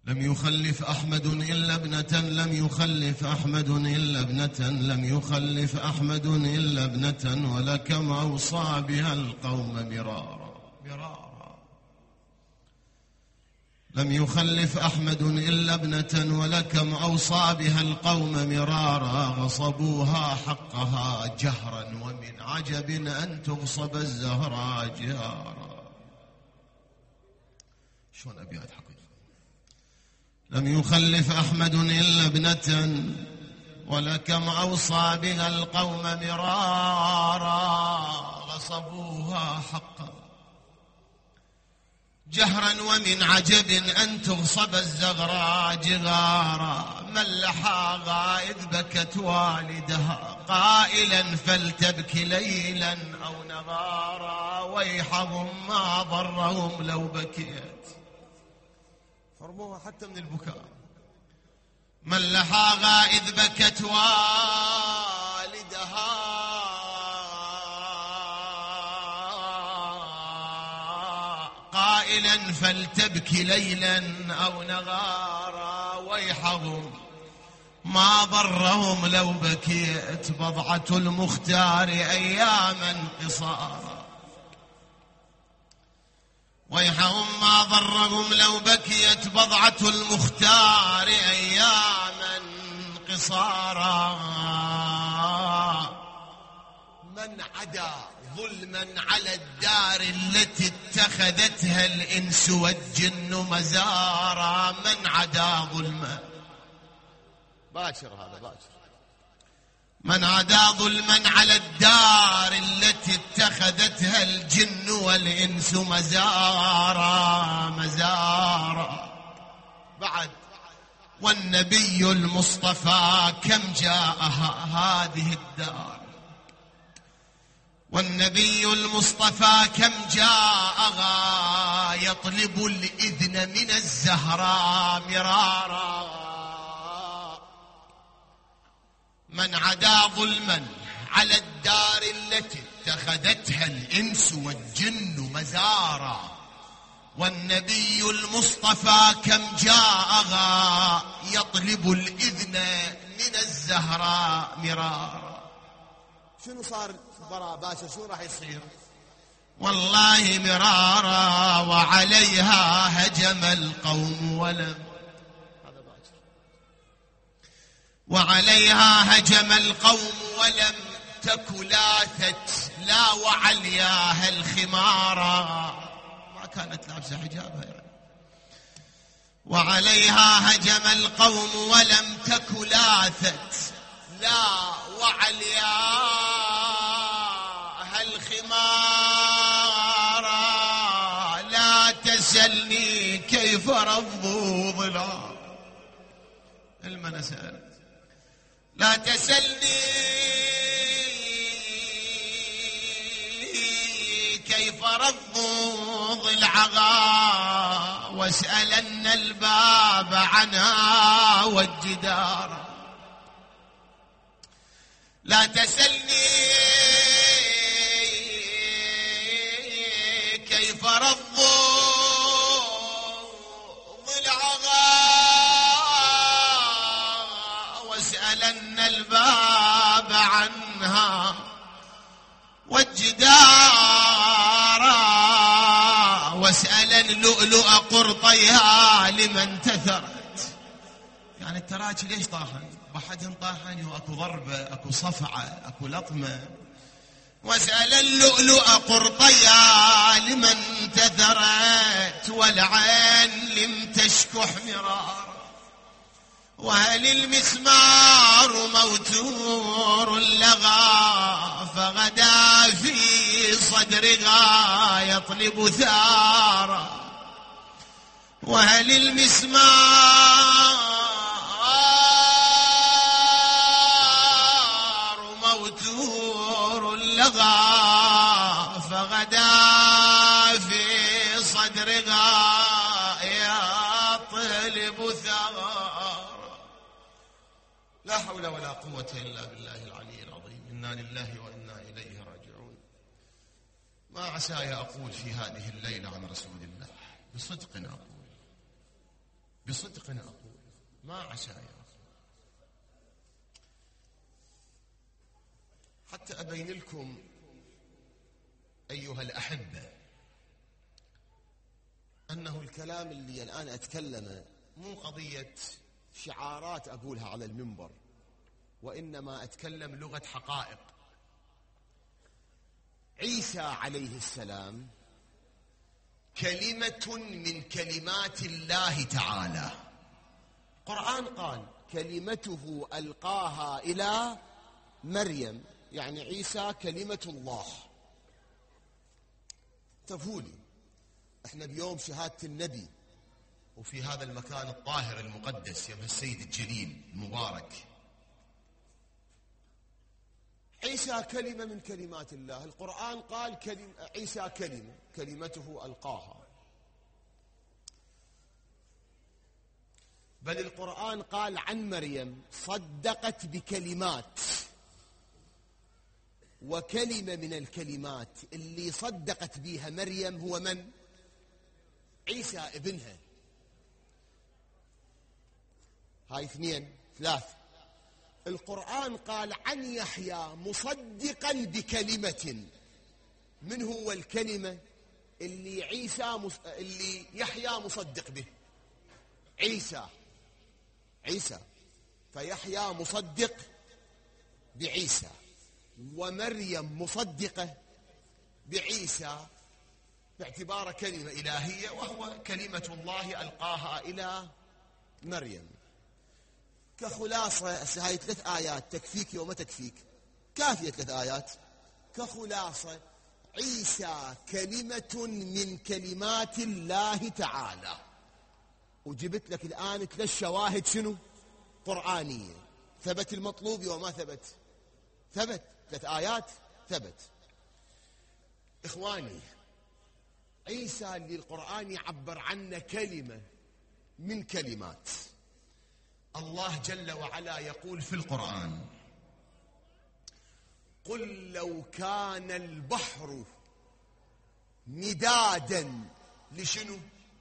لم يخلف أحمد إلا ابنة، لم يخلف أحمد إلا ابنة، لم يخلف أحمد إلا ابنة، ولكم أوصى بها القوم مرارا مرارا. لم يخلف أحمد إلا ابنة، ولكم أوصى بها القوم مرارا، غصبوها حقها جهرا، ومن عجب أن تغصب الزهراء جهارا. شلون أبيات حقيقة. لم يخلف أحمد إلا ابنة، ولكم أوصى بها القوم مرارا، غصبوها حقا جهرا، ومن عجب أن تغصب الزغراء جغارا. ملحا غائب بكت والدها قائلا فلتبكي ليلا أو نهارا، ويحهم ما ضرهم لو بكيت، حرموها حتى من البكاء. ملحا غائب بكت والدها قائلا فلتبكي ليلا أو نهارا، ويحهم ما ضرهم لو بكيت، بضعة المختار أياما قصارا. ويحهم ما ضرهم لو بكيت، بضعة المختار أياما قصارا. من عدا ظلما على الدار التي اتخذتها الإنس والجن مزارا. من عدا ظلما، باكر هذا باكر. من عدا ظلما على الدار التي اتخذتها الجن والإنس مزارا مزارا. بعد والنبي المصطفى كم جاءها هذه الدار، والنبي المصطفى كم جاءها يطلب الإذن من الزهراء مرارا. من عدا ظلما على الدار التي اتخذتها الإنس والجن مزارا، والنبي المصطفى كم جاءها يطلب الإذن من الزهراء مرارا. شنو صار براء باشا؟ شو راح يصير؟ والله مرارا وعليها هجم القوم ولم، وعليها هجم القوم ولم تك لاثت لا وعلياها الخمارا. ما كانت لابسه حجابها يعني. وعليها هجم القوم ولم تك لاثت لا وعلياها الخمارا. لا تسلني كيف رضوا ظلام المنسال، لا تسلني كيف رضوا ضلعها، واسألن الباب عنها والجدار. لا تسلني كيف رضوا ضلعها، واسألن الباب عنها والجدار، واسألن لؤلؤ قرطيها لمن تثرت. يعني التراجي ليش طاحن؟ بحدهم طاحن واكو ضربة اكو صفعة اكو لطمة. واسأل اللؤلؤ قرطيها لمن تثرت، والعين لم تشكح مرارا. وهل المسمار موتور لغى، فغدا في صدرها يطلب ثارا. وهل المسمار موتور لغى، فغدا في صدرها يطلب ثارا. لا حول ولا قوة إلا بالله العلي العظيم. إنا لله وإنا إليه راجعون. ما عساي أقول في هذه الليلة عن رسول الله، بصدق أقول بصدق أقول ما عشايا، حتى أبين لكم أيها الأحبة أنه الكلام اللي الآن أتكلمه مو قضية شعارات أقولها على المنبر، وإنما أتكلم لغة حقائق. عيسى عليه السلام كلمة من كلمات الله تعالى. القرآن قال كلمته ألقاها إلى مريم، يعني عيسى كلمة الله. تفهولي احنا بيوم شهادة النبي وفي هذا المكان الطاهر المقدس يوم السيد الجليل المبارك، عيسى كلمة من كلمات الله. القرآن قال عيسى كلمته ألقاها، بل القرآن قال عن مريم صدقت بكلمات، وكلمة من الكلمات اللي صدقت بها مريم هو من؟ عيسى ابنها. هاي اثنين ثلاث. القرآن قال عن يحيى مصدقا بكلمة. من هو الكلمة اللي اللي يحيى مصدق به؟ عيسى. فيحيى مصدق بعيسى، ومريم مصدقة بعيسى باعتباره كلمة إلهية، وهو كلمة الله ألقاها إلى مريم. كخلاصة هاي 3 آيات تكفيك وما تكفيك؟ كافية 3 آيات. كخلاصة عيسى كلمة من كلمات الله تعالى. وجبت لك الآن 3 شواهد شنو؟ قرآنية. ثبت المطلوب وما ثبت؟ ثبت. 3 آيات ثبت. إخواني، عيسى اللي القرآن يعبر عنه كلمة من كلمات الله جل وعلا، يقول في القرآن قل لو كان البحر مدادا لشنو؟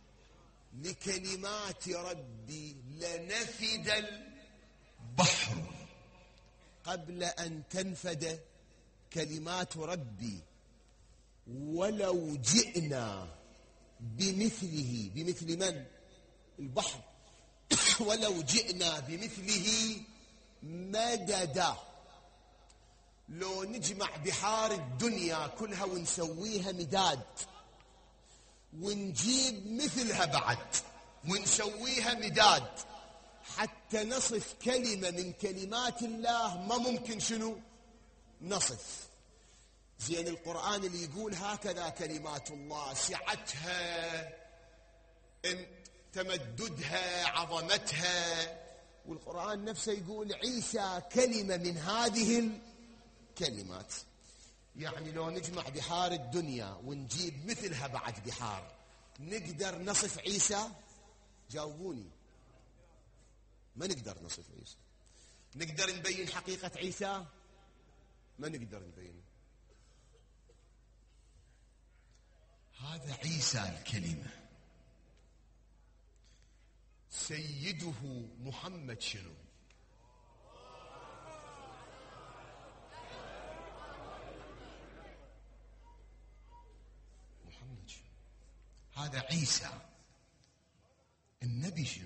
لكلمات ربي لنفد البحر قبل أن تنفد كلمات ربي ولو جئنا بمثله. بمثل من؟ البحر. ولو جئنا بمثله مددا. لو نجمع بحار الدنيا كلها ونسويها مداد، ونجيب مثلها بعد ونسويها مداد حتى نصف كلمة من كلمات الله، ما ممكن شنو نصف. زين القرآن اللي يقول هكذا كلمات الله، سعتها، تمددها، عظمتها. والقرآن نفسه يقول عيسى كلمة من هذه الكلمات. يعني لو نجمع بحار الدنيا ونجيب مثلها بعد بحار، نقدر نصف عيسى؟ جاوبوني. ما نقدر نصف عيسى. نقدر نبين حقيقة عيسى؟ ما نقدر نبين. هذا عيسى الكلمة. سيده محمد شنو؟ محمد شنو؟ هذا عيسى النبي شنو؟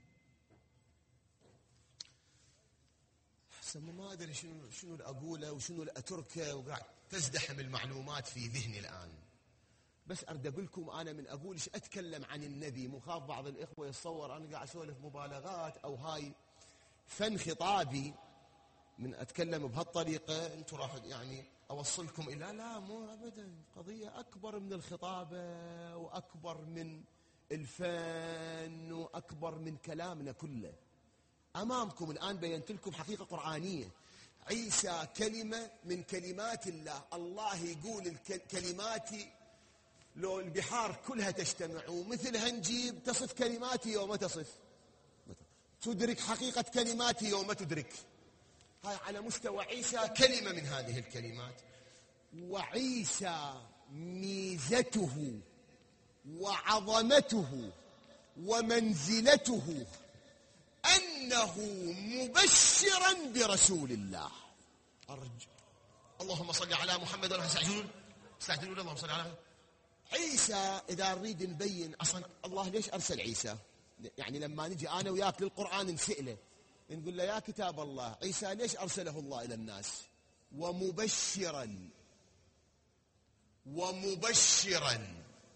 ما أدري شنو أقوله وشنو أتركه، وقاعد تزدحم المعلومات في ذهني الآن. بس أرد أقول لكم أنا من أقول أتكلم عن النبي، مخاف بعض الإخوة يتصور أنا قاعد أسولف مبالغات أو هاي فن خطابي من أتكلم بهالطريقة أنتم راح يعني أوصلكم إلى. لا، مو أبدا. قضية أكبر من الخطابة وأكبر من الفن وأكبر من كلامنا كله. أمامكم الآن بينت لكم حقيقة قرآنية. عيسى كلمة من كلمات الله. الله يقول كلماتي لو البحار كلها تجتمع ومثلها نجيب، تصف كلماتي يوم تصف؟ تدرك حقيقة كلماتي يوم تدرك؟ هاي على مستوى عيسى كلمة من هذه الكلمات. وعيسى ميزته وعظمته ومنزلته أنه مبشرا برسول الله. أرجو اللهم صل على محمد ولا استعجلون اللهم صل على عيسى. إذا نريد نبين أصلا الله ليش أرسل عيسى، يعني لما نجي أنا وياك للقرآن نسأله نقول له يا كتاب الله عيسى ليش أرسله الله إلى الناس؟ ومبشرا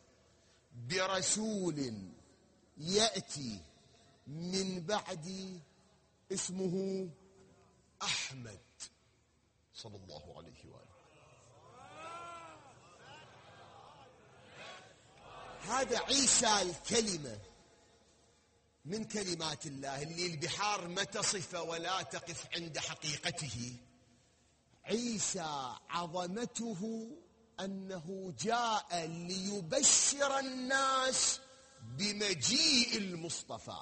برسول يأتي من بعدي اسمه أحمد صلى الله عليه وآله. هذا عيسى الكلمة من كلمات الله اللي البحار ما تصف ولا تقف عند حقيقته. عيسى عظمته أنه جاء ليبشر الناس بمجيء المصطفى،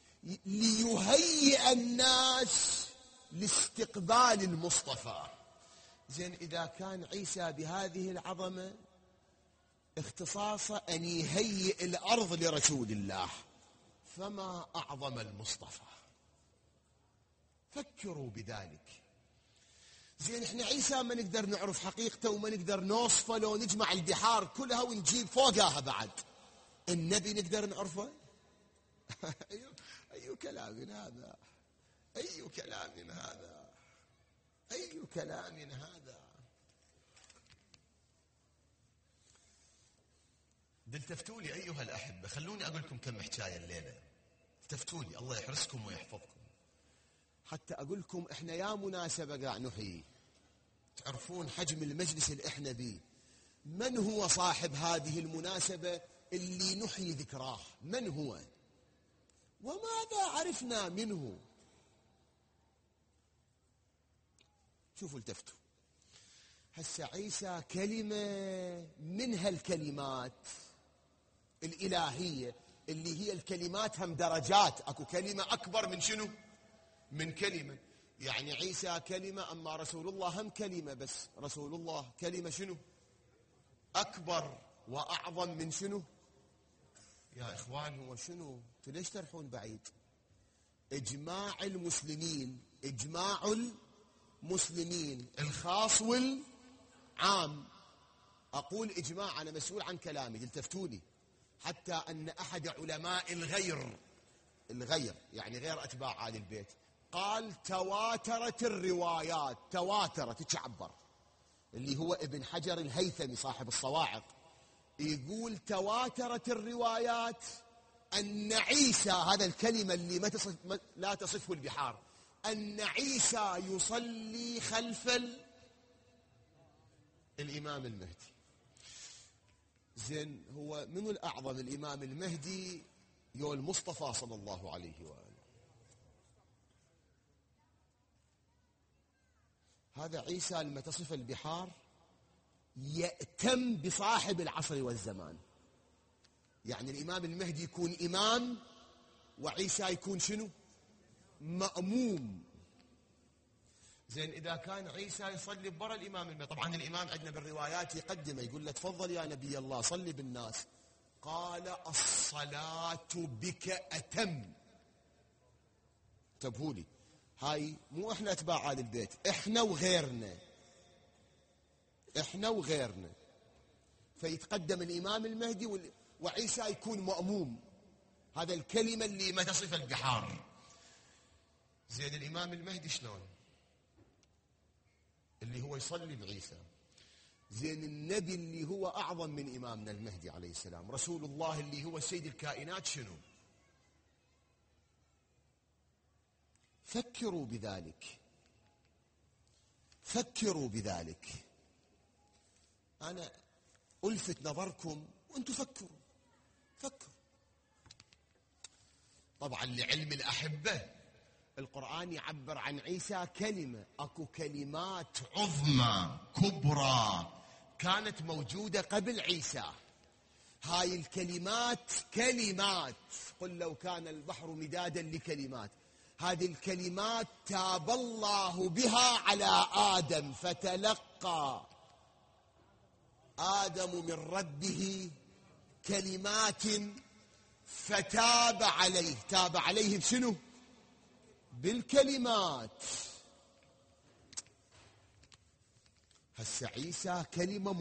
ليهيئ الناس لاستقبال المصطفى. زين، إذا كان عيسى بهذه العظمة اختصاصه أن يهيئ الأرض لرسول الله، فما أعظم المصطفى. فكروا بذلك. زين، احنا عيسى ما نقدر نعرف حقيقته وما نقدر نوصفه، لو نجمع البحار كلها ونجيب فوقها بعد. النبي نقدر نعرفه؟ أي كلام هذا، أي كلام هذا، أي كلام هذا. التفتوني أيها الأحبة، خلوني أقول لكم كم حكاية الليلة. التفتوني، الله يحرسكم ويحفظكم. حتى أقول لكم إحنا يا مناسبة قاعد نحيي، تعرفون حجم المجلس اللي إحنا بيه. من هو صاحب هذه المناسبة اللي نحيي ذكراه؟ من هو؟ وماذا عرفنا منه؟ شوفوا التفتوا. هسه عيسى كلمة من هالكلمات الإلهية اللي هي الكلمات هم درجات، أكو كلمة أكبر من شنو؟ من كلمة. يعني عيسى كلمة، أما رسول الله هم كلمة، بس رسول الله كلمة شنو؟ أكبر وأعظم من شنو؟ يا إخوان هو شنو؟ انتوا ليش ترحون بعيد؟ إجماع المسلمين، إجماع المسلمين الخاص والعام. أقول إجماع، أنا مسؤول عن كلامي، التفتوني. حتى أن أحد علماء الغير يعني غير أتباع آل البيت قال تواترت الروايات، تواترت تشعبر، اللي هو ابن حجر الهيثمي صاحب الصواعق، يقول تواترت الروايات أن عيسى، هذا الكلمة اللي لا تصفه البحار، أن عيسى يصلي خلف الإمام المهدي. زين، هو منو الأعظم، الإمام المهدي يو المصطفى صلى الله عليه وآله؟ هذا عيسى لما تصف البحار يأتم بصاحب العصر والزمان. يعني الإمام المهدي يكون إمام وعيسى يكون شنو؟ مأموم. زين، إذا كان عيسى يصلي برا الإمام المهدي، طبعا الإمام عندنا بالروايات يقدمه، يقول له تفضل يا نبي الله صلي بالناس، قال الصلاة بك أتم. انتبهوا لي، هاي مو احنا اتباع آل البيت، احنا وغيرنا. فيتقدم الإمام المهدي وعيسى يكون مأموم. هذا الكلمة اللي ما تصف البحار. زين، الإمام المهدي شلون؟ اللي هو يصلي بعيسى. زين، النبي اللي هو أعظم من إمامنا المهدي عليه السلام، رسول الله اللي هو سيد الكائنات، شنو؟ فكروا بذلك. أنا ألفت نظركم وأنتم فكروا. طبعا لعلم الأحبة القرآن يعبر عن عيسى كلمة، أكو كلمات عظمى كبرى كانت موجودة قبل عيسى. هاي الكلمات كلمات، قل لو كان البحر مدادا لكلمات. هذه الكلمات تاب الله بها على آدم، فتلقى آدم من ربه كلمات فتاب عليه. تاب عليه بشنو؟ بالكلمات. هسه عيسى كلمة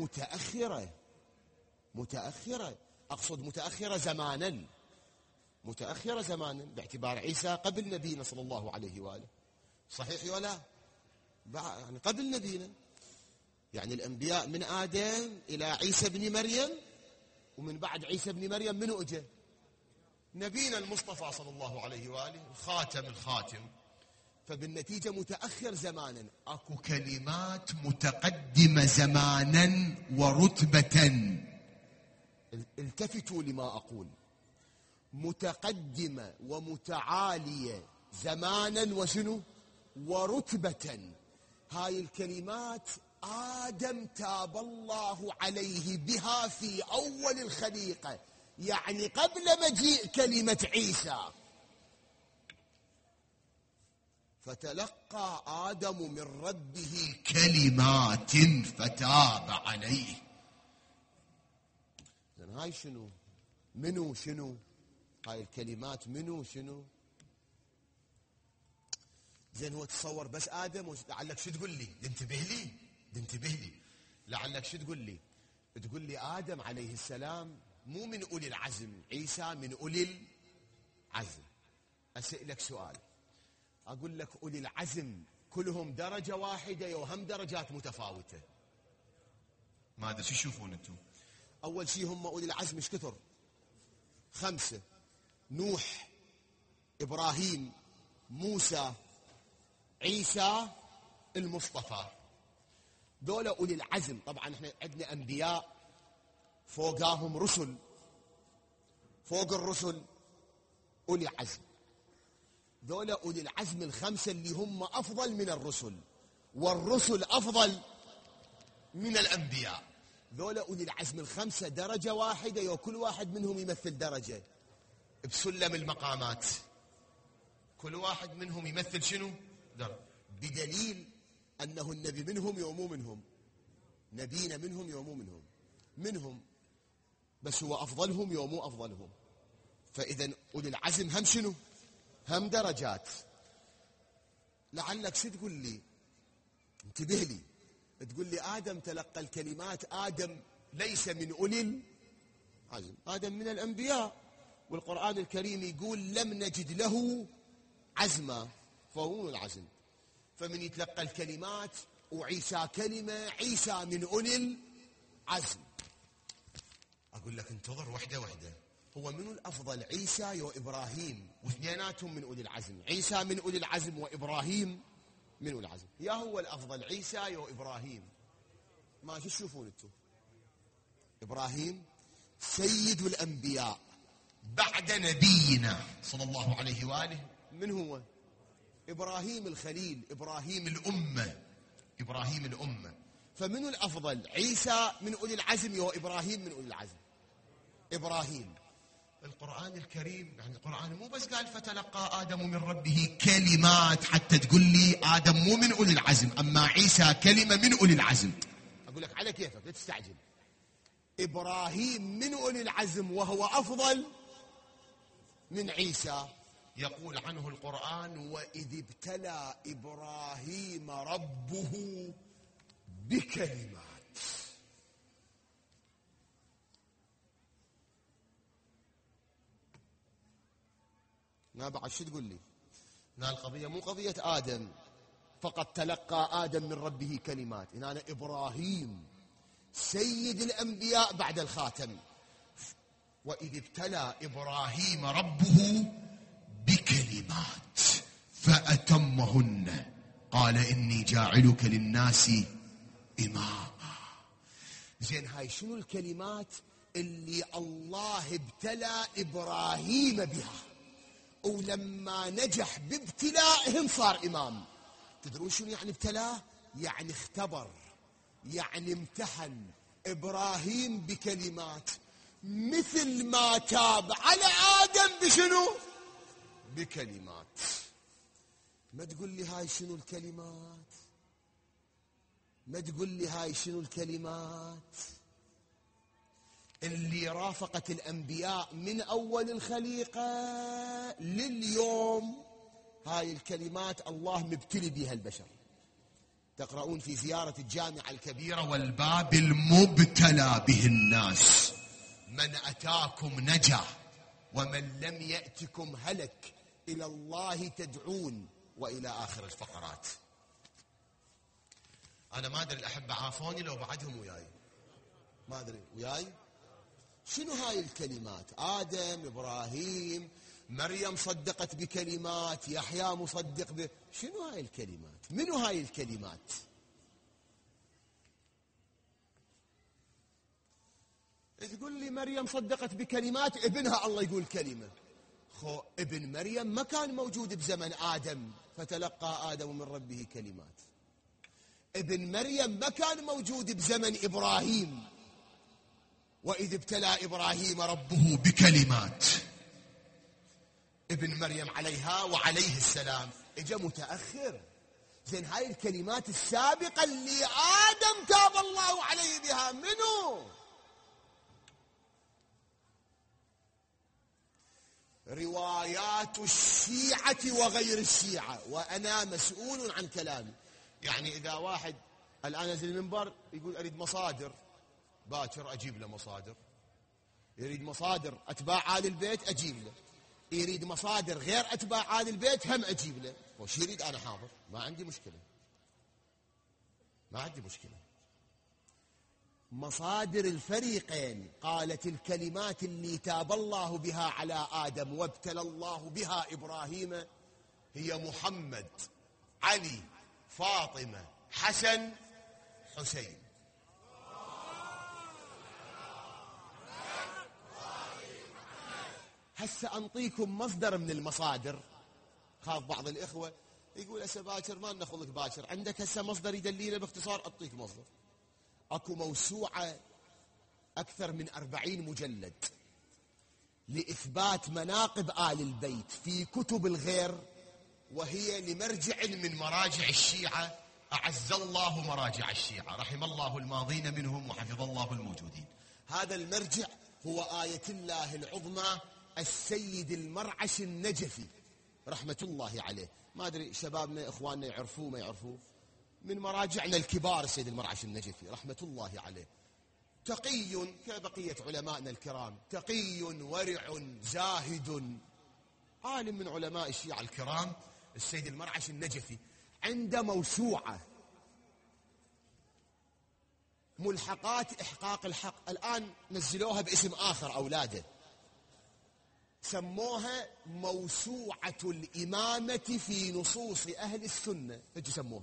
متأخرة، أقصد متأخرة زمانا، متأخرة زمانا، باعتبار عيسى قبل نبينا صلى الله عليه وآله. صحيح ولا؟ يعني قبل نبينا، يعني الأنبياء من آدم إلى عيسى بن مريم، ومن بعد عيسى بن مريم منو أجا؟ نبينا المصطفى صلى الله عليه وآله، الخاتم. فبالنتيجة متأخر زمانا. أكو كلمات متقدمة زمانا ورتبة. التفتوا لما أقول، متقدمة ومتعالية زمانا وشنو؟ ورتبة. هاي الكلمات آدم تاب الله عليه بها في أول الخليقة، يعني قبل مجيء كلمة عيسى. فتلقى آدم من ربه كلمات فتاب عليه. زين هاي شنو؟ منو شنو؟ هاي الكلمات منو شنو؟ زين هو تصور بس آدم، لعلك شو تقول لي؟ انتبه لي لعلك شو تقول لي؟ تقول لي آدم عليه السلام مو من أولي العزم، عيسى من أولي العزم. أسألك سؤال، أقول لك أولي العزم كلهم درجة واحدة وهم درجات متفاوتة؟ ما أدري شو تشوفون أنتم؟ أول شيء هم أولي العزم إيش كثر؟ 5: نوح، إبراهيم، موسى، عيسى، المصطفى. دول أولي العزم. طبعا احنا عندنا أنبياء فوقاهم رسل، فوق الرسل أولي عزم. دول أولي العزم ال5 اللي هم أفضل من الرسل، والرسل أفضل من الأنبياء. دول أولي العزم ال5 درجة واحدة، وكل واحد منهم يمثل درجة بسلم المقامات. كل واحد منهم يمثل شنو؟ درجة. بدليل أنه النبي منهم يومو منهم، نبينا منهم يومو منهم، بس هو أفضلهم يومو أفضلهم. فإذا أولي العزم هم شنو؟ هم درجات. لعلك شو تقول لي؟ انتبه لي، تقول لي آدم تلقى الكلمات، آدم ليس من أولي العزم، آدم من الأنبياء، والقرآن الكريم يقول لم نجد له عزما، فهو العزم. فمن يتلقى الكلمات، وعيسى كلمة، عيسى من أولي العزم. أقول لك انتظر وحدة، هو منو الأفضل؟ عيسى يو إبراهيم؟ واثنيناتهم من أولي العزم، عيسى من أولي العزم وإبراهيم من أولي العزم. يا هو الأفضل عيسى يو إبراهيم؟ ما شو تشوفون انتم؟ إبراهيم سيد الأنبياء بعد نبينا صلى الله عليه وآله. من هو؟ إبراهيم الخليل، إبراهيم الأمة. فمنو الأفضل؟ عيسى من أولي العزم يو إبراهيم من أولي العزم؟ إبراهيم. القرآن الكريم، يعني القرآن مو بس قال فتلقى آدم من ربه كلمات حتى تقول لي آدم مو من أولي العزم، أما عيسى كلمة من أولي العزم. أقول لك على كيفك، لا تستعجل. إبراهيم من أولي العزم وهو أفضل من عيسى. يقول عنه القرآن وإذ ابتلى إبراهيم ربه بكلمات. ما بعد شو تقول لي؟ هنا القضية مو قضية آدم فقط تلقى آدم من ربه كلمات، هنا إبراهيم سيد الأنبياء بعد الخاتم. وإذ ابتلى إبراهيم ربه بكلمات فأتمهن قال إني جاعلك للناس إماما. زين هاي شنو الكلمات اللي الله ابتلى إبراهيم بها، ولما نجح بابتلائهم صار إمام؟ تدرون شنو يعني ابتلاه؟ يعني اختبر، يعني امتحن إبراهيم بكلمات، مثل ما تاب على آدم بشنو؟ بكلمات. ما تقول لي هاي شنو الكلمات، ما تقول لي هاي شنو الكلمات. اللي رافقت الأنبياء من أول الخليقة لليوم. هاي الكلمات الله مبتلي بها البشر. تقرؤون في زيارة الجامعة الكبيرة والباب المبتلى به الناس، من أتاكم نجا ومن لم يأتكم هلك، إلى الله تدعون، وإلى آخر الفقرات. أنا ما أدري الأحبة عافوني لو بعدهم وياي، ما أدري وياي. شنو هاي الكلمات؟ آدم، إبراهيم، مريم صدقت بكلمات، يحيى مصدق شنو هاي الكلمات؟ منو هاي الكلمات؟ تقول لي مريم صدقت بكلمات ابنها الله يقول كلمة. خو ابن مريم ما كان موجود بزمن آدم، فتلقى آدم من ربه كلمات. ابن مريم ما كان موجود بزمن إبراهيم، وإذ ابتلى إبراهيم ربه بكلمات. ابن مريم عليها وعليه السلام اجا متأخر. زين هاي الكلمات السابقة اللي آدم تاب الله عليه بها منو؟ روايات الشيعة وغير الشيعة، وأنا مسؤول عن كلامي. يعني إذا واحد الآن نزل المنبر يقول أريد مصادر، باكر أجيب له مصادر. يريد مصادر أتباع آل البيت أجيب له. يريد مصادر غير أتباع آل البيت هم أجيب له. وش يريد أنا حاضر، ما عندي مشكلة، ما عندي مشكلة. مصادر الفريقين قالت الكلمات اللي تاب الله بها على آدم وابتلى الله بها إبراهيم هي محمد، علي، فاطمة، حسن، حسين. هسه أنطيكم مصدر من المصادر. خاف بعض الإخوة يقول هسه باكر ما ناخذك باكر، عندك هسه مصدر يدلينا باختصار؟ أعطيك مصدر. أكو موسوعة أكثر من 40 مجلد لإثبات مناقب آل البيت في كتب الغير، وهي لمرجع من مراجع الشيعة، أعز الله مراجع الشيعة، رحم الله الماضين منهم وحفظ الله الموجودين. هذا المرجع هو آية الله العظمى السيد المرعش النجفي رحمة الله عليه. ما أدري شبابنا إخواننا يعرفوه ما يعرفوه، من مراجعنا الكبار السيد المرعش النجفي رحمة الله عليه. تقي كبقية علمائنا الكرام، تقي ورع زاهد، عالم من علماء الشيعة الكرام السيد المرعش النجفي. عنده موسوعة ملحقات إحقاق الحق، الآن نزلوها باسم آخر أولاده، سموها موسوعة الإمامة في نصوص أهل السنة، ايش سموها؟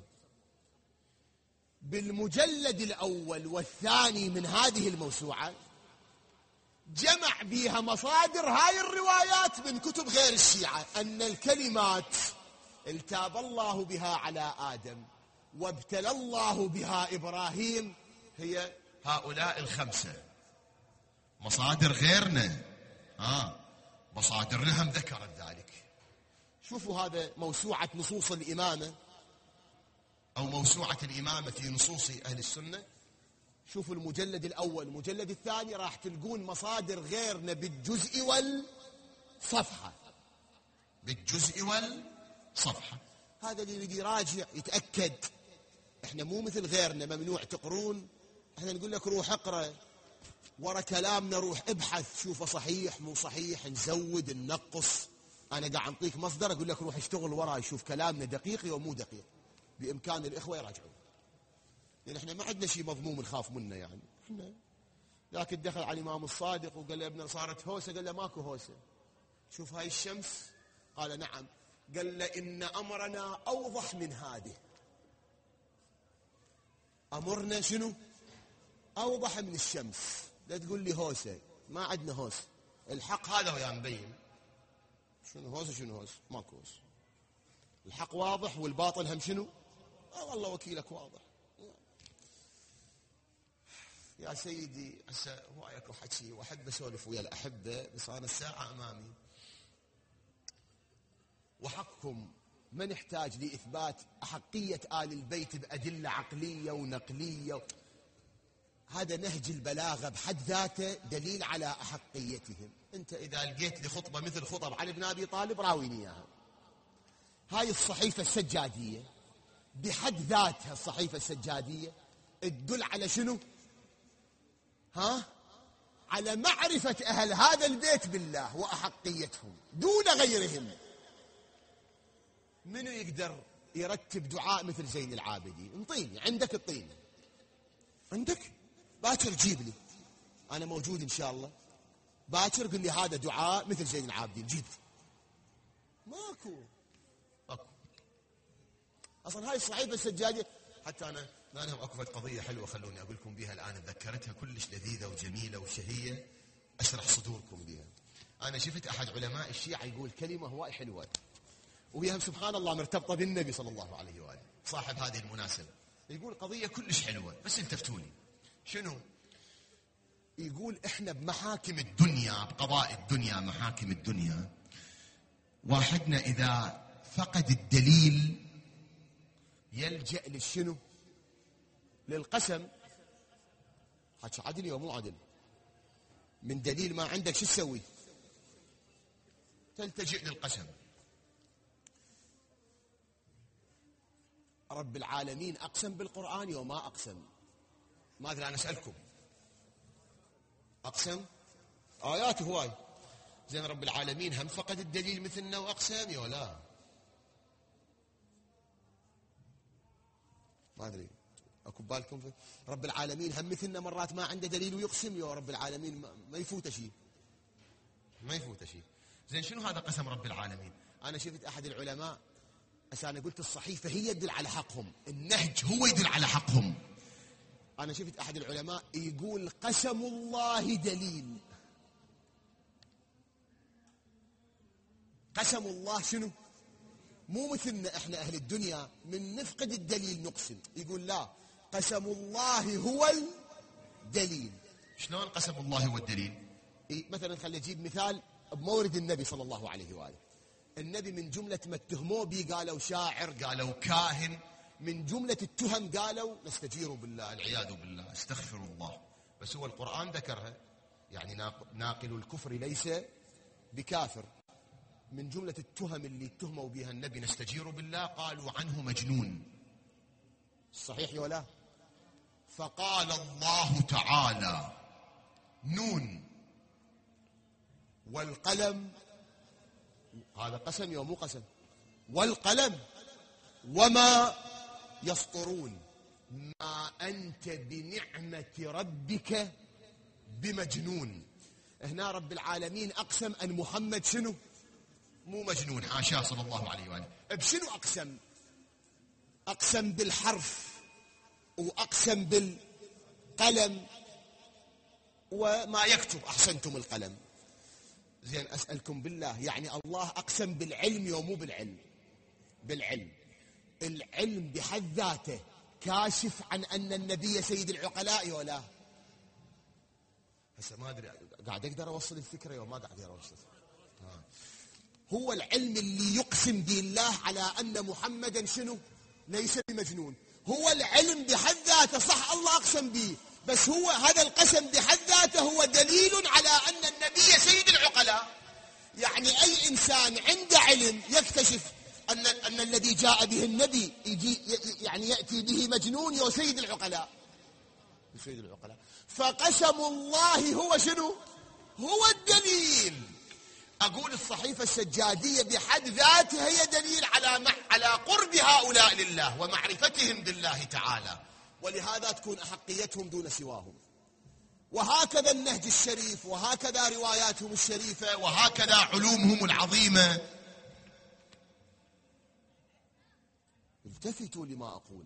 بالمجلد الأول والثاني من هذه الموسوعة جمع بها مصادر هاي الروايات من كتب غير الشيعة، أن الكلمات التاب الله بها على آدم وابتلى الله بها إبراهيم هي هؤلاء الخمسة. مصادر غيرنا مصادرنا هم ذكرت ذلك. شوفوا هذا موسوعة نصوص الإمامة أو موسوعة الإمامة في نصوص أهل السنة. شوفوا المجلد الأول، المجلد الثاني راح تلقون مصادر غيرنا بالجزء والصفحة، بالجزء والصفحة. هذا اللي يريد يراجع يتأكد. احنا مو مثل غيرنا ممنوع تقرون، احنا نقول لك روح اقرأ ورا كلامنا، روح ابحث شوفه صحيح مو صحيح، نزود ننقص. انا قاعد اعطيك مصدر اقول لك روح اشتغل وراي شوف كلامنا دقيق او مو دقيق، بامكان الاخوه يراجعون، لان احنا ما عندنا شيء مضموم نخاف منه. يعني احنا لكن دخل على الامام الصادق وقال له يا ابني صارت هوسه، قال له ماكو هوسه، شوف هاي الشمس، قال نعم، قال له ان امرنا اوضح من هذه. امرنا شنو؟ اوضح من الشمس. لا تقول لي هوسه، ما عندنا هوسه، الحق هذا هو مبين. شنو هوسه؟ شنو هوسه؟ ماكو هوسه، الحق واضح والباطل هم شنو؟ والله وكيلك واضح. يا سيدي هسه هواي اكو حكي واحب اسولف ويا الاحبه، بس انا الساعه امامي وحقكم ما نحتاج لاثبات احقيه ال البيت بادله عقليه ونقليه. هذا نهج البلاغة بحد ذاته دليل على أحقيتهم. أنت إذا لقيت لي خطبة مثل خطب علي بن أبي طالب راويني إياها. هاي الصحيفة السجادية بحد ذاتها، الصحيفة السجادية تدل على شنو؟ على معرفة أهل هذا البيت بالله وأحقيتهم دون غيرهم. منو يقدر يرتب دعاء مثل زين العابدين؟ انطيني، عندك الطيني، عندك باكر جيب لي، أنا موجود إن شاء الله. باكر قل لي هذا دعاء مثل زين العابدين، جيب لي. ماكو. أصلا هاي الصحيفة السجادية حتى أنا أكو قضية حلوة خلوني أقول لكم بها الآن، تذكرتها كلش لذيذة وجميلة وشهية، أشرح صدوركم بها. أنا شفت أحد علماء الشيعة يقول كلمة هواي حلوة، وهي سبحان الله مرتبطة بالنبي صلى الله عليه وآله، صاحب هذه المناسبة. يقول قضية كلش حلوة، بس انتفتوني. شنو؟ يقول إحنا بمحاكم الدنيا، بقضاء الدنيا، محاكم الدنيا، واحدنا إذا فقد الدليل يلجأ للشنو؟ للقسم. حكي عدل ومو عدل؟ من دليل ما عندك شو تسوي؟ تلتجئ للقسم. رب العالمين أقسم بالقرآن وما أقسم؟ ما أدري، أنا أسألكم. أقسم آيات هواي. زين رب العالمين هم فقد الدليل مثلنا وأقسم يا لا؟ ما أدري، أكو بالكم رب العالمين هم مثلنا مرات ما عنده دليل ويقسم؟ يا رب العالمين ما يفوت شيء، ما يفوت شيء. زين شنو هذا قسم رب العالمين؟ أنا شفت أحد العلماء، أنا قلت الصحيفة هي تدل على حقهم، النهج هو يدل على حقهم. أنا شفت أحد العلماء يقول قسم الله دليل. قسم الله شنو؟ مو مثلنا إحنا أهل الدنيا من نفقد الدليل نقسم. يقول لا، قسم الله هو الدليل. شلون قسم الله هو الدليل؟ مثلا خلي أجيب مثال بمورد النبي صلى الله عليه وآله. النبي من جملة ما اتهموه بي قالوا شاعر، قالوا كاهن، من جملة التهم قالوا نستجير بالله، العياذ بالله، استغفر الله. بس هو القرآن ذكرها، يعني ناقل الكفر ليس بكافر. من جملة التهم اللي اتهموا بها النبي نستجير بالله قالوا عنه مجنون. صحيح ولا؟ فقال الله تعالى نون والقلم، هذا قسم يا مو قسم؟ والقلم وما يسطرون، ما أنت بنعمة ربك بمجنون. هنا رب العالمين أقسم أن محمد شنو؟ مو مجنون، حاشاه صلى الله عليه وآله. بشنو أقسم؟ أقسم بالحرف، وأقسم بالقلم وما يكتب. أحسنتم، القلم. زين أسألكم بالله، يعني الله أقسم بالعلم ومو بالعلم؟ بالعلم. العلم بحد ذاته كاشف عن أن النبي سيد العقلاء ولا؟ هسه ما أدري قاعد أقدر أوصل الفكرة وما قاعد أقدر أوصل. هو العلم اللي يقسم بالله على أن محمدا شنو؟ ليس بمجنون. هو العلم بحد ذاته صح الله أقسم به، بس هو هذا القسم بحد ذاته هو دليل على أن النبي سيد العقلاء. يعني أي إنسان عنده علم يكتشف أن الذي جاء به النبي يعني يأتي به مجنون يا سيد العقلاء، سيد العقلاء. فقسم الله هو شنو؟ هو الدليل. أقول الصحيفة السجادية بحد ذاتها هي دليل على قرب هؤلاء لله ومعرفتهم بالله تعالى، ولهذا تكون أحقيتهم دون سواهم. وهكذا النهج الشريف، وهكذا رواياتهم الشريفة، وهكذا علومهم العظيمة. التفتوا لما أقول.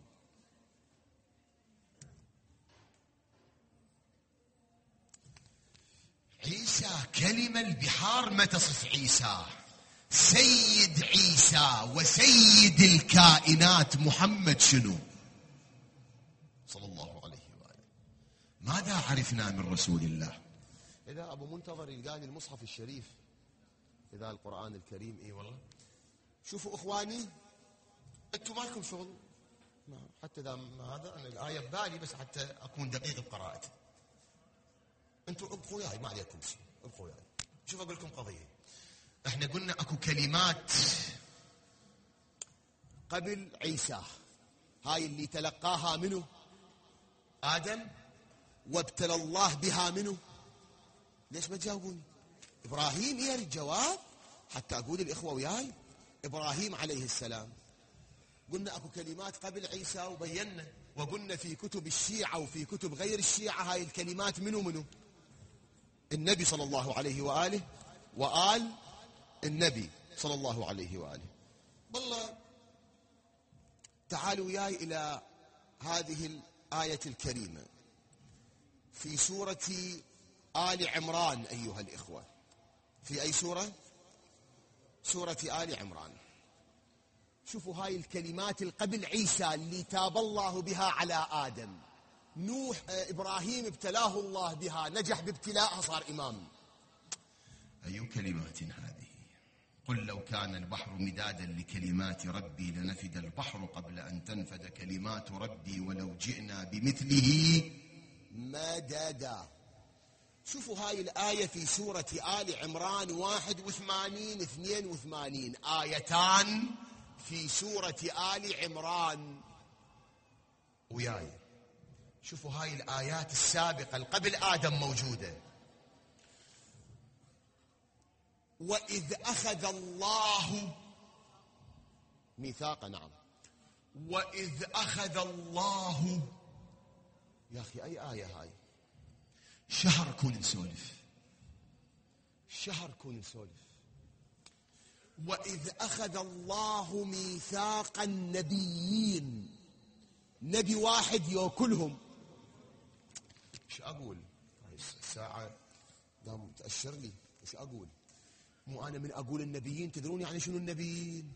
عيسى كلمة البحار ما تصف عيسى. سيد عيسى وسيد الكائنات محمد شنو؟ صلى الله عليه وآله. ماذا عرفنا من رسول الله؟ إذا أبو منتظر يلقاني المصحف الشريف، إذا القرآن الكريم، إي والله. شوفوا إخواني، أنتم مالكم شغل، حتى هذا أنا الآية ببالي بس حتى أكون دقيق بقراءتي. أنتوا ابقوا وياي ما عليكم شيء، ابقوا وياي. شوف أقول لكم قضية. إحنا قلنا أكو كلمات قبل عيسى، هاي اللي تلقاها منه آدم وابتلى الله بها منه. ليش ما تجاوبوني؟ إبراهيم يا الجواب حتى أقول الإخوة وياي. إبراهيم عليه السلام قلنا أكو كلمات قبل عيسى وبينا، وقلنا في كتب الشيعة وفي كتب غير الشيعة هاي الكلمات منه النبي صلى الله عليه وآله وآل النبي صلى الله عليه وآله. والله تعالوا وياي إلى هذه الآية الكريمة في سورة آل عمران أيها الإخوة. في أي سورة؟ سورة آل عمران. شوفوا هاي الكلمات القبل عيسى اللي تاب الله بها على آدم. نوح إبراهيم ابتلاه الله بها، نجح بابتلاءها صار إمام. أي كلمات هذه؟ قل لو كان البحر مدادا لكلمات ربي لنفد البحر قبل أن تنفد كلمات ربي ولو جئنا بمثله مددا. شوفوا هاي الآية في سورة آل عمران 81 82 آيتان في سورة آل عمران وياي. شوفوا هاي الآيات السابقة قبل آدم موجودة. وإذ أخذ الله ميثاق، نعم، وإذ أخذ الله. يا أخي أي آية هاي؟ شهر كون نسولف، شهر كون نسولف. وإذ أخذ الله ميثاق النبيين، نبي واحد يأكلهم. ايش أقول؟ الساعة دام تأشر لي. ايش أقول؟ مو أنا من أقول النبيين تدرون يعني شنو النبيين؟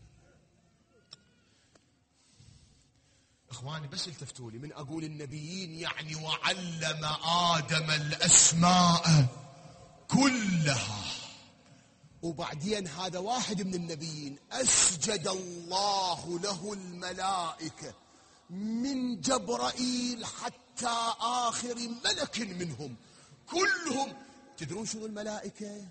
إخواني بس التفتوا لي. من أقول النبيين يعني وعلم آدم الأسماء كلها. وبعدين هذا واحد من النبيين أسجد الله له الملائكة من جبرائيل حتى آخر ملك منهم كلهم. تدرون شنو الملائكة؟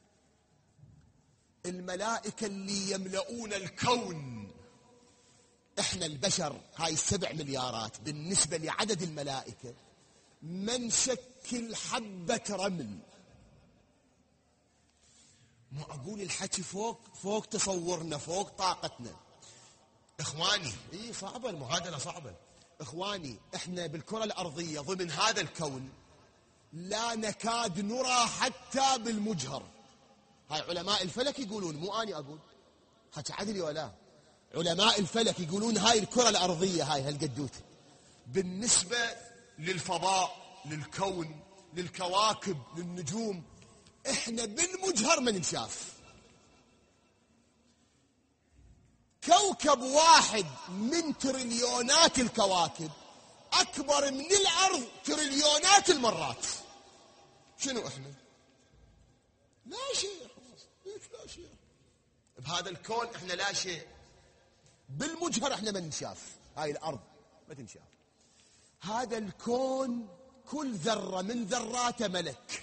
الملائكة اللي يملؤون الكون. احنا البشر هاي 7 مليارات، بالنسبة لعدد الملائكة ما نشكل حبة رمل. مو أقول الحكي فوق تصورنا، فوق طاقتنا. إخواني صعبة المعادلة، صعبة. إخواني احنا بالكرة الأرضية ضمن هذا الكون لا نكاد نرى حتى بالمجهر. هاي علماء الفلك يقولون، مو أني أقول، حكي عدلي ولا؟ علماء الفلك يقولون هاي الكرة الأرضية هاي هالقدوتة بالنسبة للفضاء، للكون، للكواكب، للنجوم، احنا بالمجهر ما ننشاف. كوكب واحد من تريليونات الكواكب أكبر من الأرض تريليونات المرات. شنو احنا؟ لا شيء. لا شيء بهذا الكون، احنا لا شيء. بالمجهر احنا ما ننشاف، هاي الأرض ما تنشاف. هذا الكون كل ذرة من ذراته ملك.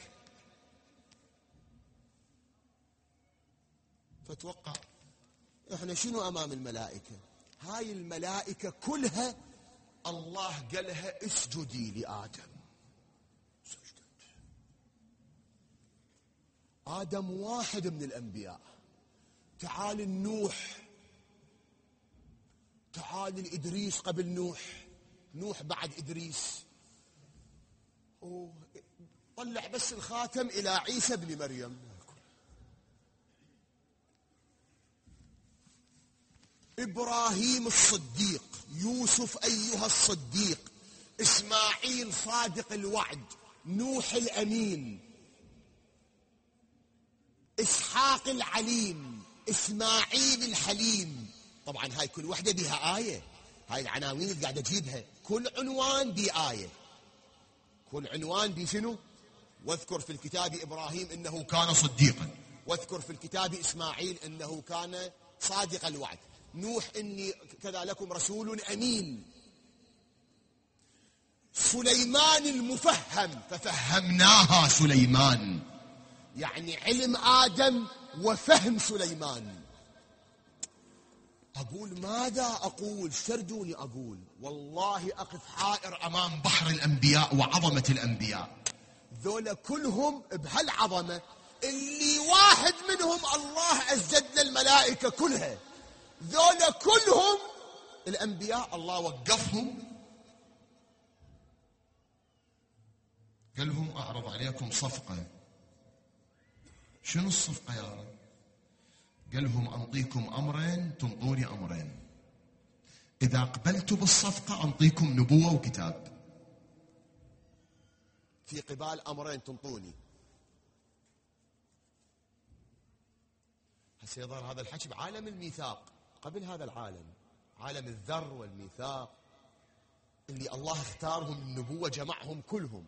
فتوقع احنا شنو امام الملائكة؟ هاي الملائكة كلها الله قالها اسجدي لآدم. سجدت. آدم واحد من الأنبياء. تعال النوح، تعال الإدريس قبل نوح، نوح بعد إدريس. طلع بس الخاتم إلى عيسى بن مريم. إبراهيم الصديق، يوسف أيها الصديق، إسماعيل صادق الوعد، نوح الأمين، إسحاق العليم، إسماعيل الحليم. طبعا هاي كل وحدة بها آية. هاي العناوين اللي قاعد أجيبها كل عنوان بآية، كل عنوان بشنو؟ واذكر في الكتاب إبراهيم إنه كان صديقا، واذكر في الكتاب إسماعيل إنه كان صادق الوعد، نوح إني كذا لكم رسول أمين، سليمان المفهم ففهمناها سليمان، يعني علم آدم وفهم سليمان. أقول ماذا أقول؟ شردوني أقول، والله أقف حائر أمام بحر الأنبياء وعظمة الأنبياء. ذولا كلهم بهالعظمة، اللي واحد منهم الله أسجد الملائكة كلها، ذولا كلهم الأنبياء الله وقفهم قال لهم أعرض عليكم صفقة. شنو الصفقة يا رب؟ قال لهم أنطيكم أمرين تنطوني أمرين، إذا قبلتوا بالصفقة أنطيكم نبوة وكتاب. في قبال أمرين تنطوني. هسه يظهر هذا الحكي بعالم الميثاق، قبل هذا العالم، عالم الذر والميثاق، اللي الله اختارهم النبوة، جمعهم كلهم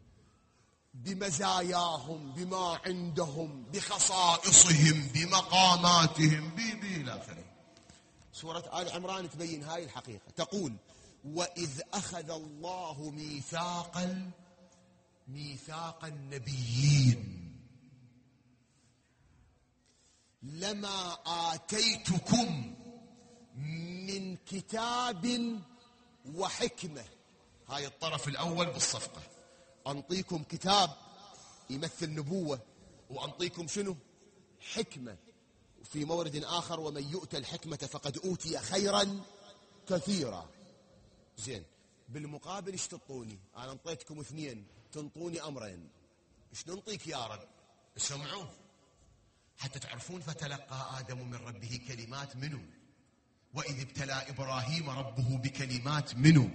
بمزاياهم، بما عندهم، بخصائصهم، بمقاماتهم، إلى آخره. سورة آل عمران تبين هاي الحقيقة، تقول: وإذ أخذ الله ميثاق النبيين لما آتيتكم من كتاب وحكمة. هاي الطرف الأول بالصفقة، أنطيكم كتاب يمثل نبوة، وأنطيكم شنو؟ حكمة. وفي مورد آخر: ومن يؤت الحكمة فقد أوتي خيرا كثيرا. زين، بالمقابل ايش تعطوني؟ أنا انطيتكم اثنين، تنطوني أمرين، ايش ننطيك يا رب؟ اسمعوا حتى تعرفون. فتلقى آدم من ربه كلمات منه، وإذ ابتلى إبراهيم ربه بكلمات منه.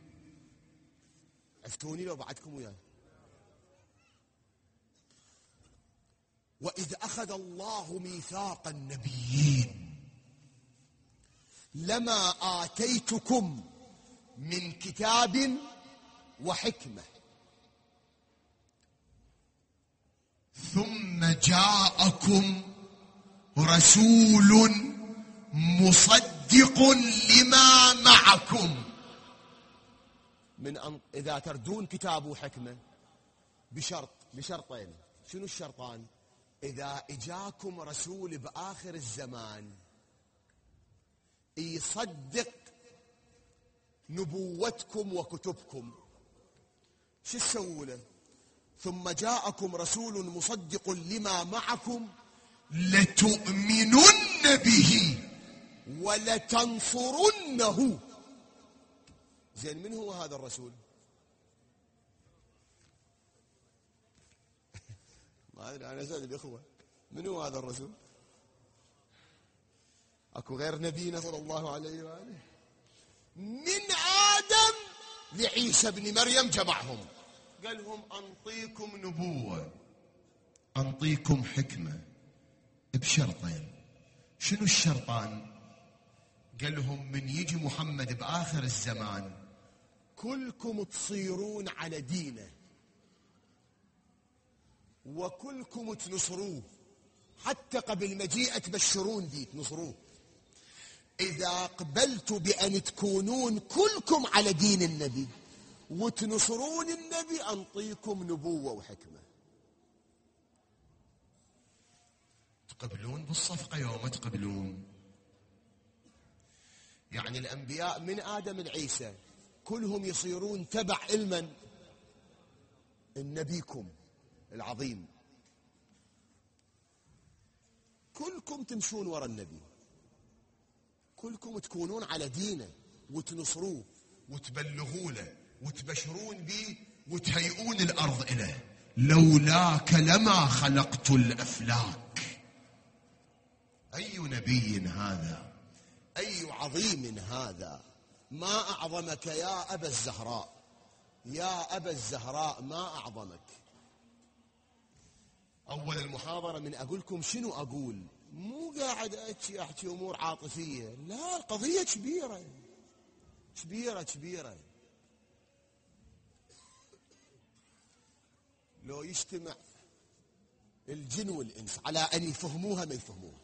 عفتوني لو بعدكم وياي. وإذ أخذ الله ميثاق النبيين لما آتيتكم من كتاب وحكمة ثم جاءكم رسول مصدق لما معكم. إذا تردون كتاب وحكمة بشرطين. شنو الشرطان؟ إذا إجاكم رسول بآخر الزمان يصدق نبوتكم وكتبكم، شو تسووا له؟ ثم جاءكم رسول مصدق لما معكم لتؤمنن به ولتنصرنه. زين، من هو هذا الرسول؟ ما أدري، أنا أسأل الإخوة، من هو هذا الرسول؟ أكو غير نبينا صلى الله عليه وآله؟ من آدم لعيسى ابن مريم جمعهم، قال لهم أنطيكم نبوة، أنطيكم حكمة بشرطين. شنو الشرطان؟ قال لهم من يجي محمد بآخر الزمان كلكم تصيرون على دينه وكلكم تنصروه، حتى قبل مجيئه تبشرون دي تنصروه. إذا قبلتوا بأن تكونون كلكم على دين النبي وتنصرون النبي أنطيكم نبوة وحكمة. تقبلون بالصفقة يوم تقبلون؟ يعني الأنبياء من آدم لعيسى كلهم يصيرون تبع علما النبيكم العظيم، كلكم تمشون وراء النبي، كلكم تكونون على دينه وتنصروه وتبلغوا له وتبشرون به وتهيئون الأرض إليه. لولاك لما خلقت الأفلاك. أي نبي هذا؟ أي عظيم هذا؟ ما أعظمك يا أبا الزهراء، يا أبا الزهراء ما أعظمك. أول المحاضرة من أقولكم شنو أقول، مو قاعد أحكي أمور عاطفية، لا، القضية كبيرة كبيرة كبيرة. لو يجتمع الجن والإنس على أن يفهموها ما يفهموها.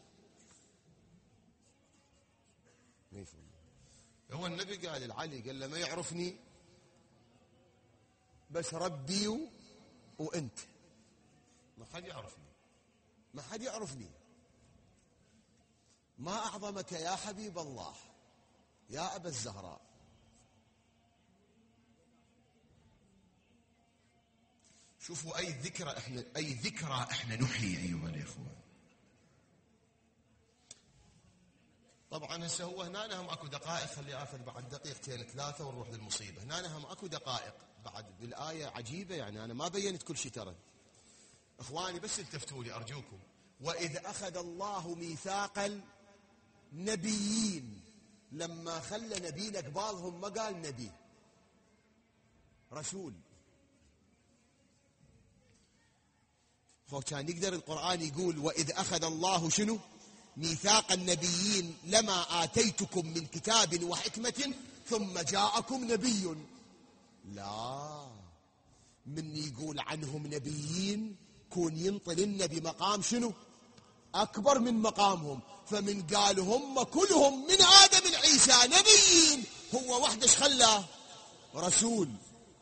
هو النبي قال العلي، قال له ما يعرفني بس ربي وأنت. ما حد يعرفني. ما حد يعرفني. ما أعظمك يا حبيب الله يا أبا الزهراء. شوفوا أي ذكرى احنا نحيي أيها الإخوة. طبعا هسه هو هنا هم اكو دقائق، خلي اخذ بعد دقيقتين ثلاثة ونروح للمصيبة. هنا هم اكو دقائق بعد بالآية عجيبة، يعني أنا ما بينت كل شيء ترى. إخواني بس التفتوا لي أرجوكم. وإذ أخذ الله ميثاق النبيين، لما خلى نبينا قبالهم ما قال نبي، رسول. فكان يقدر القرآن يقول وإذ أخذ الله شنو؟ ميثاق النبيين لما آتيتكم من كتاب وحكمة ثم جاءكم نبي. لا، من يقول عنهم نبيين كون ينطل النبي مقام شنو؟ أكبر من مقامهم. فمن قال هم كلهم من آدم عيسى نبيين، هو وحدش خلاه رسول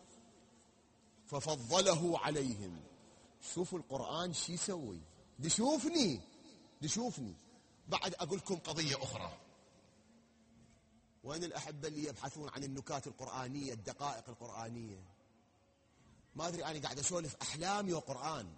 ففضله عليهم. شوفوا القرآن شي يسوي. دشوفني. بعد أقول لكم قضية أخرى. وين الأحبة اللي يبحثون عن النكات القرآنية، الدقائق القرآنية؟ ما أدري، أنا قاعد أسولف أحلامي وقرآن.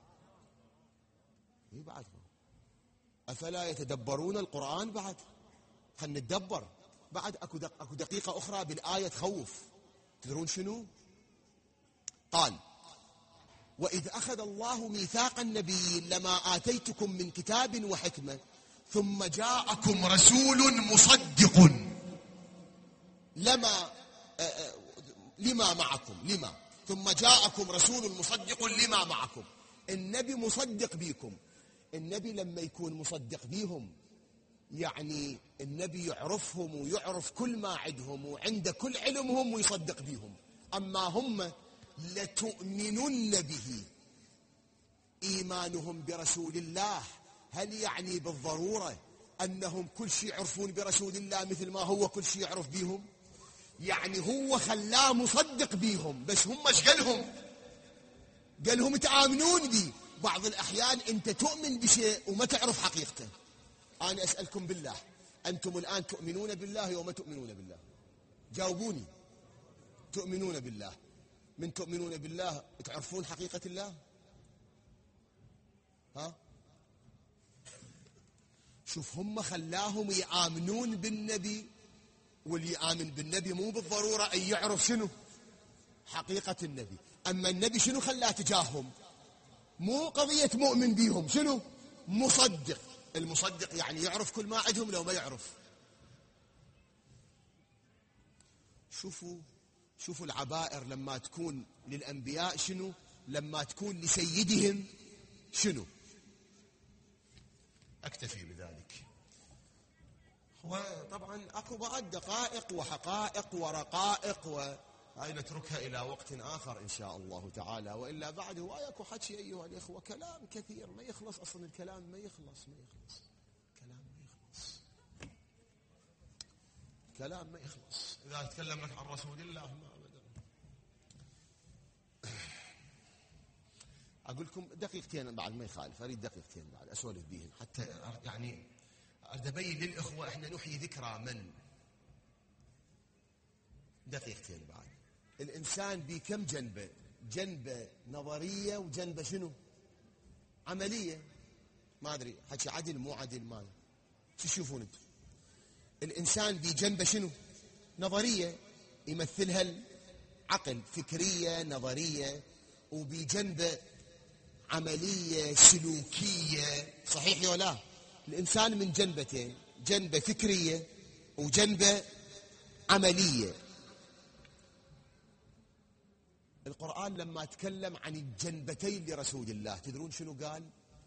إيه بعد؟ أفلا يتدبرون القرآن؟ بعد خلنا نتدبر. بعد أكو دقيقة أخرى بالآية تخوف. تدرون شنو؟ قال وإذ أخذ الله ميثاق النبيين لما آتيتكم من كتاب وحكمة ثم جاءكم رسول مصدق لما معكم. ثم جاءكم رسول مصدق لما معكم. النبي مصدق بيكم. النبي لما يكون مصدق بيهم يعني النبي يعرفهم ويعرف كل ما عندهم وعنده كل علمهم ويصدق بيهم. أما هم لتؤمنن به. إيمانهم برسول الله هل يعني بالضرورة أنهم كل شيء يعرفون برسول الله مثل ما هو كل شيء يعرف بيهم؟ يعني هو خلاه مصدق بيهم، بس هم ايش قالهم تآمنون بي. بعض الأحيان أنت تؤمن بشيء وما تعرف حقيقته. أنا أسألكم بالله، أنتم الآن تؤمنون بالله وما تؤمنون بالله؟ جاوبوني. تؤمنون بالله. من تؤمنون بالله تعرفون حقيقة الله؟ ها؟ شوف هم خلاهم يآمنون بالنبي، واللي يآمن بالنبي مو بالضرورة أن يعرف شنو حقيقة النبي. أما النبي شنو خلاه تجاههم؟ مو قضية مؤمن بيهم، شنو؟ مصدق. المصدق يعني يعرف كل ما عندهم لو ما يعرف. شوفوا العبائر لما تكون للأنبياء شنو، لما تكون لسيدهم شنو. أكتفي بذلك. وطبعا أكو بعد دقائق وحقائق ورقائق، وهاي نتركها إلى وقت آخر إن شاء الله تعالى. وإلا بعد هواي أكو حكي أيها الإخوة، كلام كثير ما يخلص. أصلا الكلام ما يخلص. كلام ما يخلص. إذا أتكلم لك عن رسول الله ما أبدا. أقول لكم دقيقتين بعد ما يخالف، أريد دقيقتين بعد أسولف بيهم حتى يعني أريد أبين للإخوة إحنا نحيي ذكرى من. دقيقتين بعد. الإنسان بكم جنبة نظرية وجنبة شنو عملية. ما أدري حكي عدل مو عدل، ما شو تشوفون أنتم؟ الإنسان بجنبه شنو نظرية يمثلها العقل، فكرية نظرية، وبجنبه عملية سلوكية. صحيح ولا لا؟ الإنسان من جنبتين، جنبه فكرية وجنبه عملية. القرآن لما تكلم عن الجنبتين لرسول الله تدرون شنو قال؟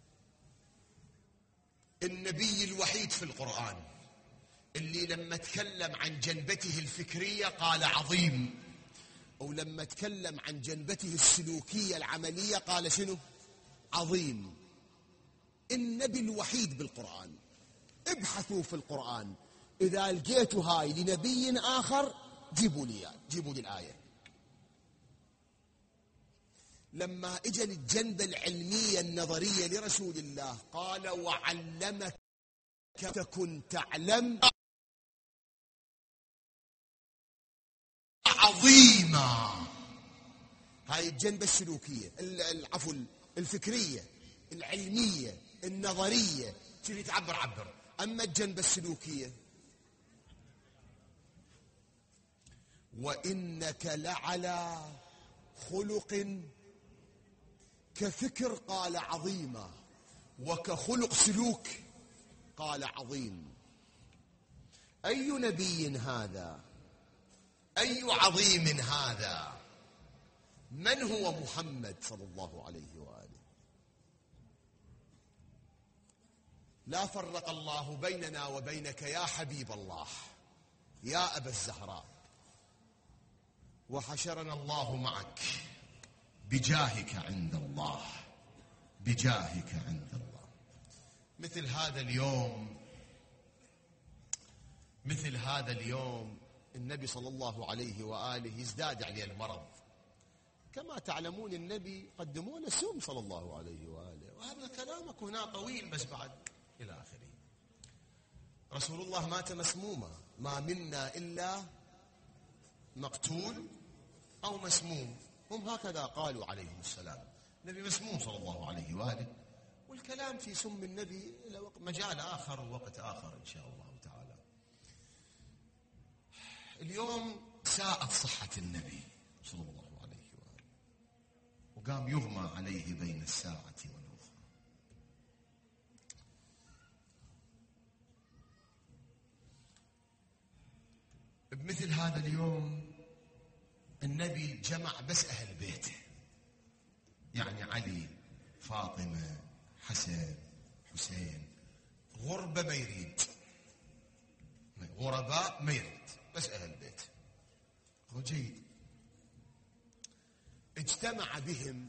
النبي الوحيد في القرآن اللي لما تكلم عن جنبته الفكرية قال عظيم، ولما تكلم عن جنبته السلوكية العملية قال شنو؟ عظيم. النبي الوحيد بالقرآن. ابحثوا في القرآن، إذا لقيتوا هاي لنبي آخر جيبوا لي الآية. لما اجى للجنبة العلمية النظرية لرسول الله قال وعلمك تكن تعلم عظيمة. هاي الجنبة السلوكية، العفو، الفكرية العلمية النظرية، تريد عبر. أما الجنبة السلوكية وإنك لعلى خلق، كفكر قال عظيمة، وكخلق سلوك قال عظيم. أي نبي هذا؟ أي عظيم هذا؟ من هو محمد صلى الله عليه وآله؟ لا فرق الله بيننا وبينك يا حبيب الله يا أبا الزهراء، وحشرنا الله معك بجاهك عند الله، بجاهك عند الله. مثل هذا اليوم النبي صلى الله عليه وآله يزداد عليه المرض. كما تعلمون النبي قدموا له سم صلى الله عليه وآله، وهذا كلامك هنا طويل بس بعد إلى آخره. رسول الله مات مسموما، ما منا إلا مقتول أو مسموم، هم هكذا قالوا عليهم السلام. النبي مسموم صلى الله عليه وآله، والكلام في سم النبي مجال آخر ووقت آخر إن شاء الله تعالى. اليوم ساءت صحة النبي صلى الله عليه وآله، وقام يغمى عليه بين الساعة والأخرى. بمثل هذا اليوم النبي جمع بس أهل بيته، يعني علي، فاطمة، حسن، حسين. غربة ما يريد، غرباء ما يريد، بس أهل بيت. هو جيد. اجتمع بهم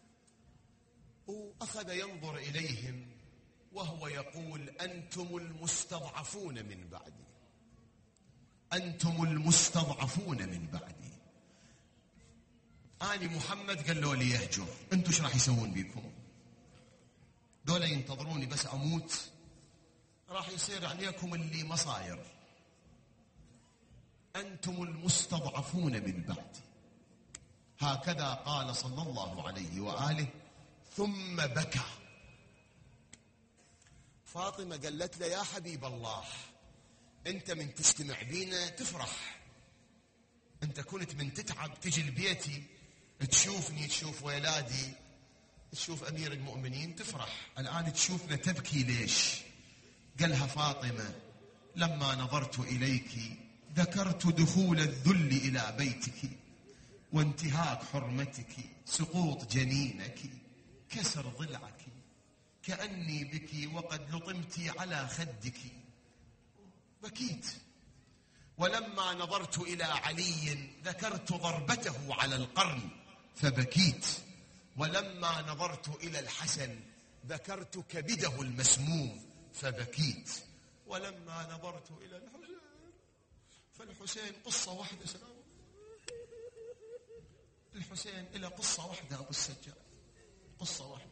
وأخذ ينظر إليهم وهو يقول أنتم المستضعفون من بعدي، أنتم المستضعفون من بعدي. آل محمد قالوا لي يهجر، أنتم ايش راح يسوون بيكم؟ دول ينتظروني بس أموت، راح يصير عليكم اللي ما صاير. أنتم المستضعفون من بعدي. هكذا قال صلى الله عليه وآله، ثم بكى. فاطمة قالت له يا حبيب الله أنت من تجتمع بينا تفرح، أنت كنت من تتعب تجي لبيتي تشوفني، تشوف ولادي، تشوف أمير المؤمنين تفرح، الآن تشوفنا تبكي ليش؟ قالها فاطمة لما نظرت إليك ذكرت دخول الذل إلى بيتك وانتهاك حرمتك، سقوط جنينك، كسر ضلعك، كأني بك وقد لطمت على خدك. بكيت. ولما نظرت إلى علي ذكرت ضربته على القرن فبكيت. ولما نظرت إلى الحسن ذكرت كبده المسموم فبكيت. ولما نظرت إلى الحسين فالحسين قصة واحدة، سلام الحسين إلى قصة واحدة أبو السجاد، قصة واحدة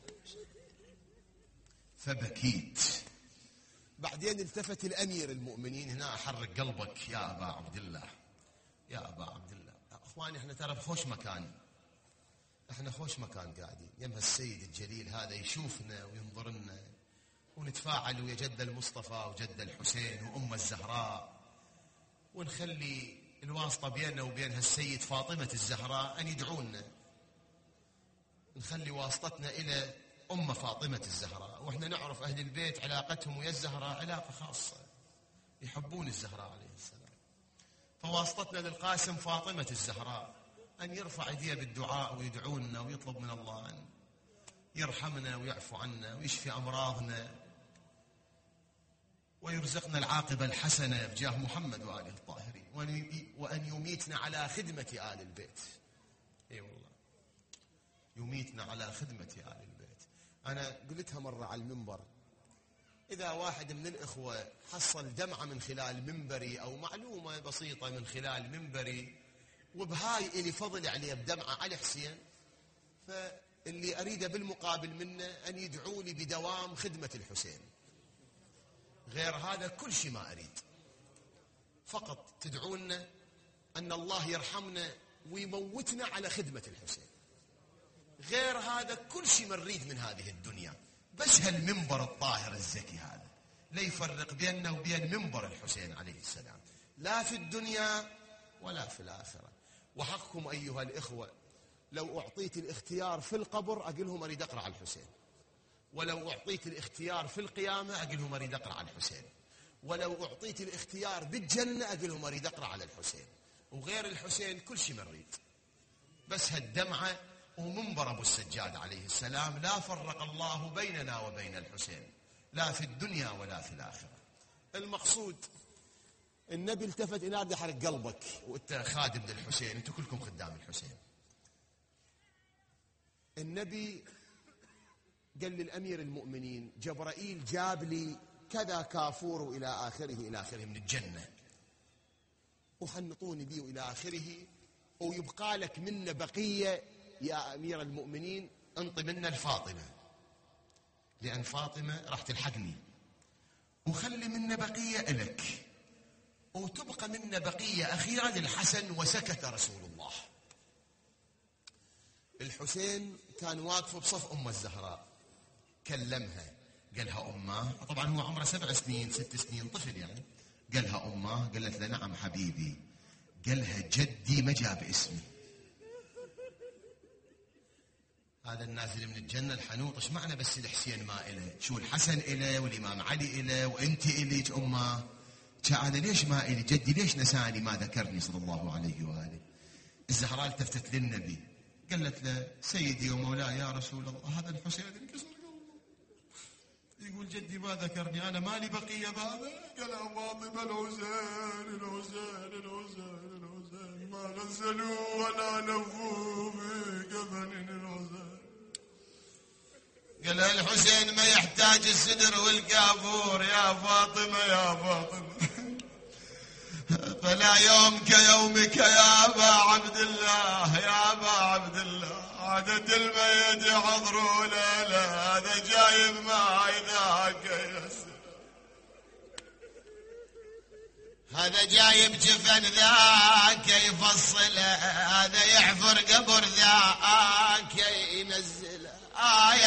فبكيت. بعدين التفت الأمير المؤمنين، هنا أحرق قلبك يا أبا عبد الله، يا أبا عبد الله. أخواني احنا ترى بخوش مكان، احنا خوش مكان قاعدين يمها السيد الجليل هذا يشوفنا وينظر لنا، ونتفاعل ويا جد المصطفى وجد الحسين وأم الزهراء، ونخلي الواسطة بيننا وبين هالسيد فاطمة الزهراء أن يدعونا، نخلي واسطتنا إلى أم فاطمة الزهراء. وإحنا نعرف أهل البيت علاقتهم ويا الزهراء علاقة خاصة، يحبون الزهراء عليه السلام. فواسطتنا للقاسم فاطمة الزهراء أن يرفع يديه بالدعاء ويدعونا ويطلب من الله أن يرحمنا ويعفو عنا ويشفي أمراضنا ويرزقنا العاقبة الحسنة بجاه محمد وآله الطاهرين، وأن يميتنا على خدمة آل البيت. أي والله يميتنا على خدمة آل البيت. أنا قلتها مرة على المنبر، إذا واحد من الإخوة حصل دمعة من خلال منبري أو معلومة بسيطة من خلال منبري وبهاي إلي فضل عليه بدمعة على حسين، فاللي أريده بالمقابل منه أن يدعوا لي بدوام خدمة الحسين، غير هذا كل شيء ما أريد. فقط تدعونا أن الله يرحمنا ويموتنا على خدمة الحسين، غير هذا كل شيء ما نريد من هذه الدنيا. بس هالمنبر الطاهر الزكي هذا لا يفرق بيننا وبين منبر الحسين عليه السلام، لا في الدنيا ولا في الآخرة. وحقكم أيها الإخوة، لو أعطيت الاختيار في القبر أقول لهم أريد أقرأ على الحسين، ولو أعطيت الاختيار في القيامة أقول لهم أريد أقرأ على الحسين، ولو أعطيت الاختيار بالجنة أقول لهم أريد أقرأ على الحسين. وغير الحسين كل شيء مريد، بس هالدمعة ومنبر أبو السجاد عليه السلام لا فرق الله بيننا وبين الحسين، لا في الدنيا ولا في الآخرة. المقصود النبي التفت إلى أرض حرق قلبك، وأنت خادم للحسين، أنتم كلكم خدام الحسين. النبي قال للأمير المؤمنين جبرائيل جاب لي كذا كافور إلى آخره من الجنة، وحنطوني بيه إلى آخره، ويبقى لك منا بقية يا أمير المؤمنين، انطي منا الفاطمة لأن فاطمة راح تلحقني، وخلي منا بقية إلك، وتبقى منا بقية أخيرة للحسن. وسكت رسول الله. الحسين كان واقف بصف أم الزهراء، كلمها قالها أمه، طبعا هو عمره 7 سنين 6 سنين طفل يعني، قالها أمه، قالت له نعم حبيبي، قالها جدي ما جاب اسمي. هذا النازل من الجنة الحنوط، ايش معنى بس الحسين ما إله؟ شو الحسن إله والإمام علي إله وأنت إليك أمه؟ أنا ليش ما إلي؟ جدي ليش نساني ما ذكرني صلى الله عليه وآله؟ الزهراء التفتت للنبي قالت له سيدي ومولاي يا رسول الله، هذا الحسين انكسر قلبه، يقول جدي ما ذكرني، أنا مالي بقية بهذا. قال فاطمة الحسين ما غسلوا ولا لفوا بكفن الحسين. قال الحسين ما يحتاج السدر والكافور يا فاطمة يا فاطمة، فلا يوم كيومك يا أبا عبد الله يا أبا عبد الله، عدد الميت يحضروا لا هذا جايب معي ذاك يسر، هذا جايب جفن ذاك يفصله، هذا يحفر قبر ذاك ينزله. يا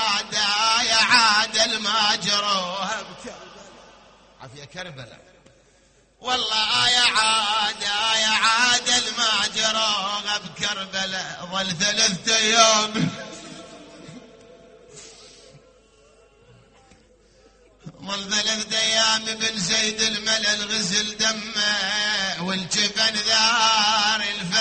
عاد الماجروه بكربلاء، عافية كربلاء والله. يا عاد الماجروه بكربلاء، ظل 3 أيام ظل 3 أيام بن زيد الملل غسل دمه، والجفن ذار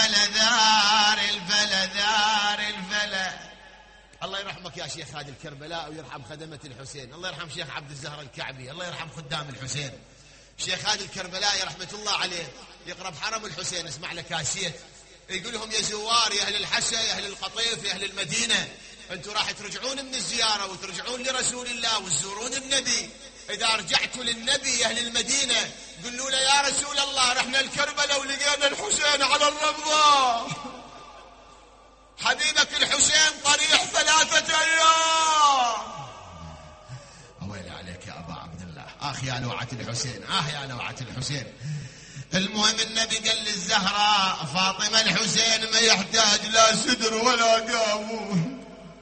الفلا. الله يرحمك يا شيخ هادي الكربلاء، ويرحم خدمة الحسين، الله يرحم شيخ عبد الزهر الكعبي، الله يرحم خدام الحسين. شيخ هادي الكربلاء يا رحمة الله عليه يقرب حرم الحسين، اسمع له كاسيت يقول لهم يا زوار يا أهل الحسا يا أهل القطيف يا أهل المدينة، أنتم راح ترجعون من الزيارة وترجعون لرسول الله وتزورون النبي، إذا رجعتوا للنبي يا أهل المدينة قلوا له يا رسول الله رحنا الكربلاء ولقينا الحسين على الربضة، حبيبك الحسين طريح 3 أيام. ويلي عليك يا أبا عبد الله، يا نوعة الحسين، يا نوعة الحسين. المهم النبي قال للزهراء فاطمة الحسين ما يحتاج لا سدر ولا قابون.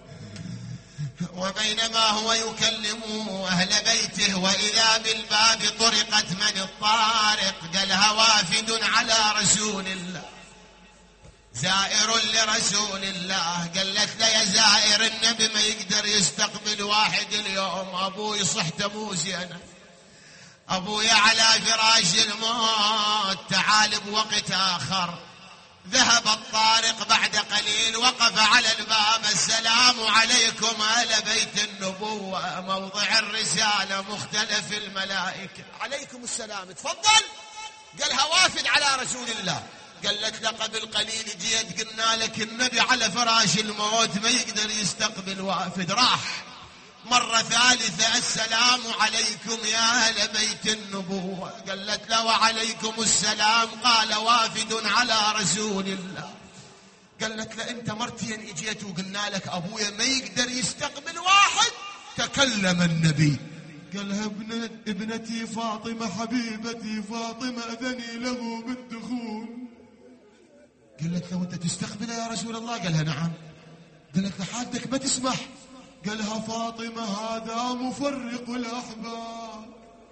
وبينما هو يكلم أهل بيته وإذا بالباب طرقت من الطارق، قالها وافد على رسول الله زائر لرسول الله. قالت له يا زائر النبي ما يقدر يستقبل واحد اليوم، أبوي صحته مو زينة، أبوي على فراش الموت، تعال بوقت آخر. ذهب الطارق بعد قليل وقف على الباب، السلام عليكم أهل بيت النبوة، موضع الرسالة مختلف الملائكة. عليكم السلام تفضل. قالها وافد على رسول الله. قالت له قبل قليل جيت قلنا لك النبي على فراش الموت ما يقدر يستقبل وافد. راح مرة ثالثة السلام عليكم يا أهل بيت النبوة. قالت له وعليكم السلام. قال وافد على رسول الله. قالت له أنت مرتين إجيت وقلنا لك أبويا ما يقدر يستقبل واحد. تكلم النبي قالها ابنتي فاطمة حبيبتي فاطمة أذني له بالدخول. قالت له أنت تستقبله يا رسول الله؟ قالها نعم. قالت له حالتك ما تسمح. قالها فاطمة هذا مفرق الأحباب.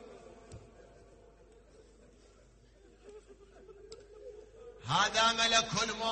هذا ملك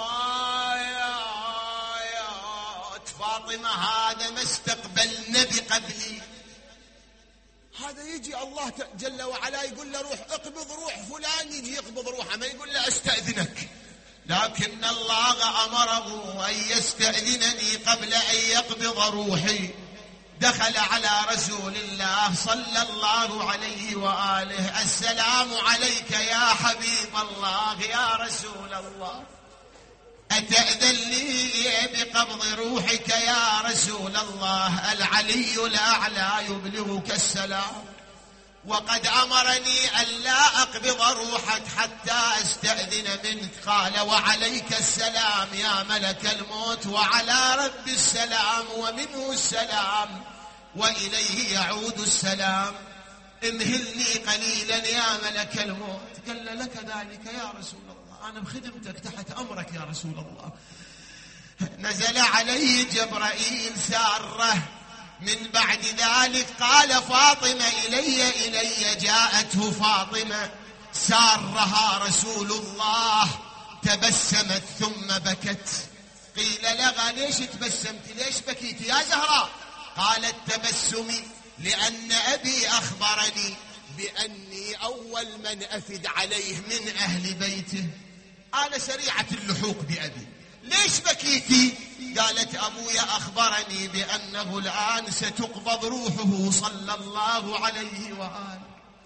الموت. فاطمة هذا ما استقبل نبي قبلي. هذا يجي الله جل وعلا يقول له روح اقبض روح فلان، يجي يقبض روحه، ما يقول له استأذنك. لكن الله أمره أن يستأذنني قبل أن يقبض روحي. دخل على رسول الله صلى الله عليه وآله: السلام عليك يا حبيب الله يا رسول الله، أتأذن لي بقبض روحك يا رسول الله؟ العلي الأعلى يبلغك السلام، وقد أمرني ألا أقبض روحك حتى أستأذن منك. قال: وعليك السلام يا ملك الموت، وعلى رب السلام ومنه السلام وإليه يعود السلام. امهلني قليلا يا ملك الموت. قال: لك ذلك يا رسول الله، أنا بخدمتك تحت أمرك يا رسول الله. نزل عليه جبرائيل سارة. من بعد ذلك قال: فاطمة إلي. جاءته فاطمة سارها رسول الله، تبسمت ثم بكت. قيل لها: ليش تبسمت؟ ليش بكيت يا زهراء؟ قالت: تبسمي لأن أبي أخبرني بأني أول من أفد عليه من أهل بيته، أنا سريعة اللحوق بأبي. ليش بكيتي؟ قالت: أبويا أخبرني بأنه الآن ستقبض روحه صلى الله عليه وآله.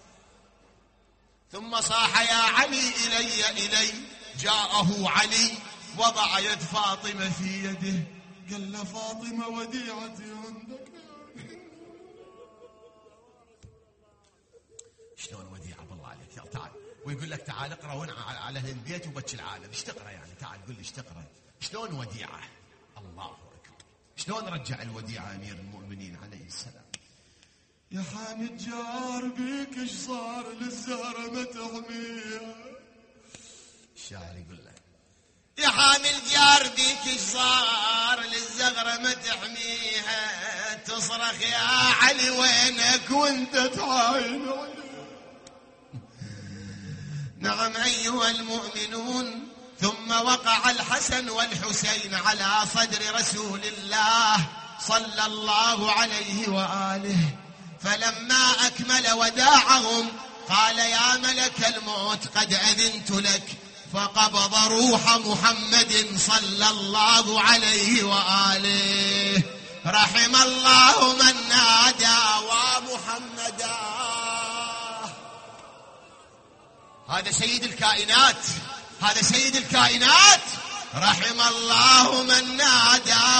ثم صاح: يا علي إلي. جاءه علي، وضع يد فاطمة في يده. قال له: فاطمة وديعتي عندك. شلون وديعة بالله عليك؟ يلا تعال. ويقول لك تعال اقرأ وانا على أهل البيت وبتش العالم. ايش تقرأ يعني؟ تعال قل لي ايش تقرأ. شلون وديعة؟ الله أكبر. شلون رجع الوديعة أمير المؤمنين عليه السلام؟ يا حامد جار بيك ايش صار للزهرة ما تحميها. الشاعر يقول له: يا حامل جار بيك ايش صار للزغرة ما تحميها، تصرخ يا علي وينك وانت تعاين. نعم أيها المؤمنون. ثم وقع الحسن والحسين على صدر رسول الله صلى الله عليه وآله، فلما أكمل وداعهم قال: يا ملك الموت قد أذنت لك. فقبض روح محمد صلى الله عليه وآله. رحم الله من نادى ومحمدا. هذا سيد الكائنات، هذا سيد الكائنات. رحم الله من نادى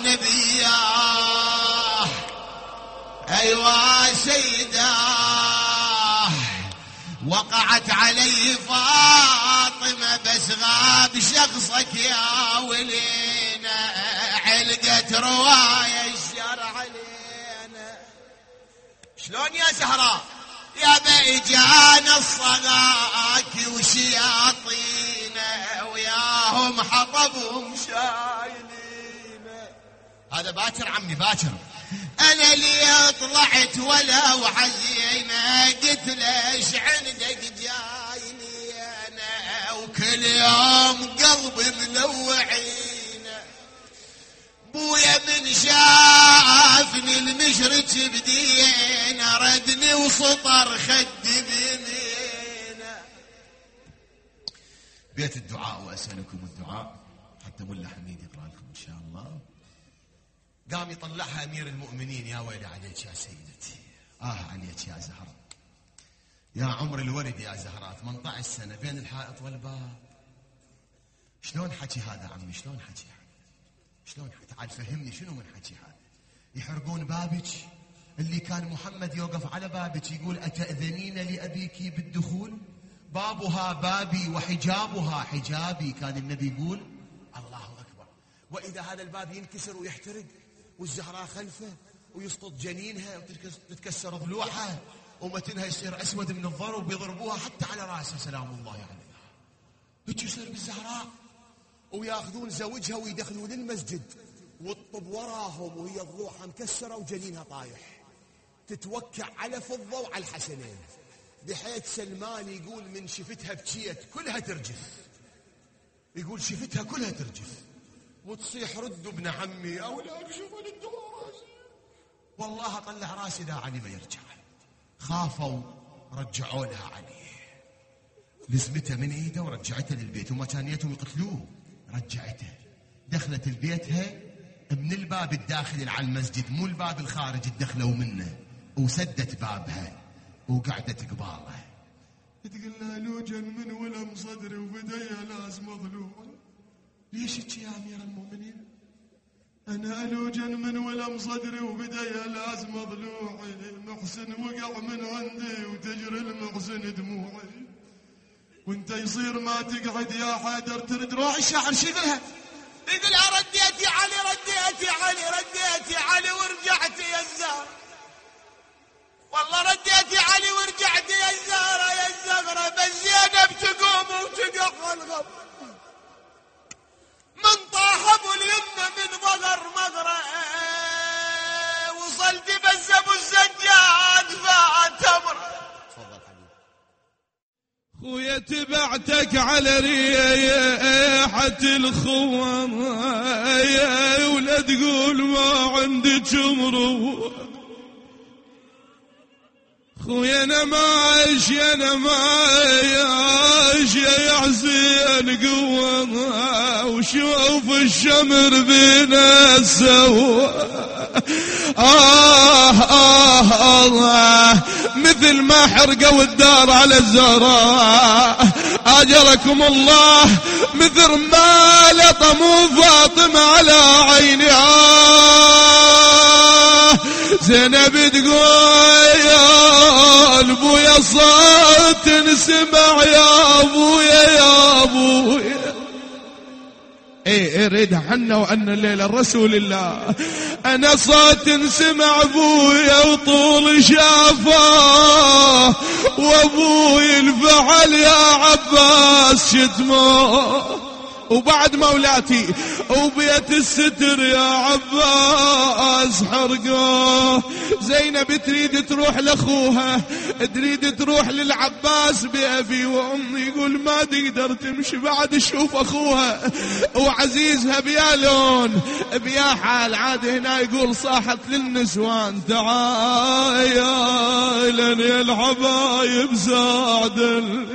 ونبياه. أيوة سيداه. وقعت عليه فاطمة بس غاب شخصك يا ولينا، علقت رواية الشر علينا. شلون يا زهراء؟ يا بيجانا الصغاك وشياطينا، وياهم حطبهم شايلين. هذا باكر عمي باكر. أنا اللي طلعت ولو حزينة، قلت ليش عندك جايني أنا، وكل يوم قلبي ملوعين. بويا من شافني المشرك بدين، ردني وسطر خد بيمينه. بيت الدعاء وأسألكم الدعاء حتى ملا حميد يقرأ لكم إن شاء الله. قام يطلعها أمير المؤمنين: يا ويلي عليك يا سيدتي، عليك يا زهراء، يا عمر الورد يا زهراء، 18 سنة بين الحائط والباب. شلون حكي هذا عمي؟ شلون حكي؟ شلون حكي؟ تعال فهمني شنو من حكي هذا. يحرقون بابك اللي كان محمد يوقف على بابك يقول: أتأذنين لأبيك بالدخول؟ بابها بابي وحجابها حجابي، كان النبي يقول. الله أكبر. وإذا هذا الباب ينكسر ويحترق والزهراء خلفه ويسقط جنينها وتتكسر ضلوعها ومتنها يصير أسود من الضرب ويضربوها حتى على رأسها سلام الله عليها. هيك يصير بالزهراء. وياخذون زوجها ويدخلون المسجد والطب وراهم وهي ضلوعها مكسرة وجنينها طايح، تتوكع على فضة وعلى الحسنين، بحيث سلمان يقول من شفتها بكيت كلها ترجف، يقول شفتها كلها ترجف وتصيح ردوا ابن عمي أولاد شوفوا الدور راسي، والله طلع راسي ذا علي ما يرجع. خافوا رجعوا لها عليه، لزمته من ايده ورجعته للبيت، وما كان يتهم يقتلوه رجعته. دخلت البيتها من الباب الداخلي على المسجد مو الباب الخارجي دخلوا منه، وسدت بابها وقعدت قباله تقول لها لوجن من ولم صدري وبديا لازم ضلوع. ليش يا امير المؤمنين؟ انا الوجن من ولم صدري وبديا لازم ضلوعي، محسن وقع من عندي وتجري المحسن دموعي، وانت يصير ما تقعد يا حيدر ترد روح. الشاعر شو يقولها؟ يقولها رديتي علي رديتي علي رديتي علي ورجعتي يا الزهرة، والله رديتي علي ورجعتي يا الزهرة يا الزهرة، بس زينب تقوم وتقع الغب من طاح ابو اليمنى من ظهر مغرى، وصلت بس ابو السجاد فات امره. تفضل حبيبي. خويا تبعتك على ريحة الخوام ولا تقول ما عندك مرو، خويا انا ماش انا ماش يا حسين قوة، وشوف الشمر بين السوا مثل ما حرقوا الدار على الزهراء اجركم الله، مثل ما لطموا فاطمة على عينها. زينب تقول يا ابويا صوت نسمع يا ابويا يا ابويا، اريد عنا وعنا الليلة رسول الله، انا صوت نسمع ابويا وطول شافاه، وابوي الفعل يا عباس شتمه، وبعد مولاتي وبيت الستر يا عباس حرقوه. زينب تريد تروح لاخوها، تريد تروح للعباس بأبي وأمي، يقول ما تقدر تمشي بعد تشوف اخوها وعزيزها بيا لون بيا حال. عاد هنا يقول صاحت للنسوان تعالن يا الحبايب ساعدني،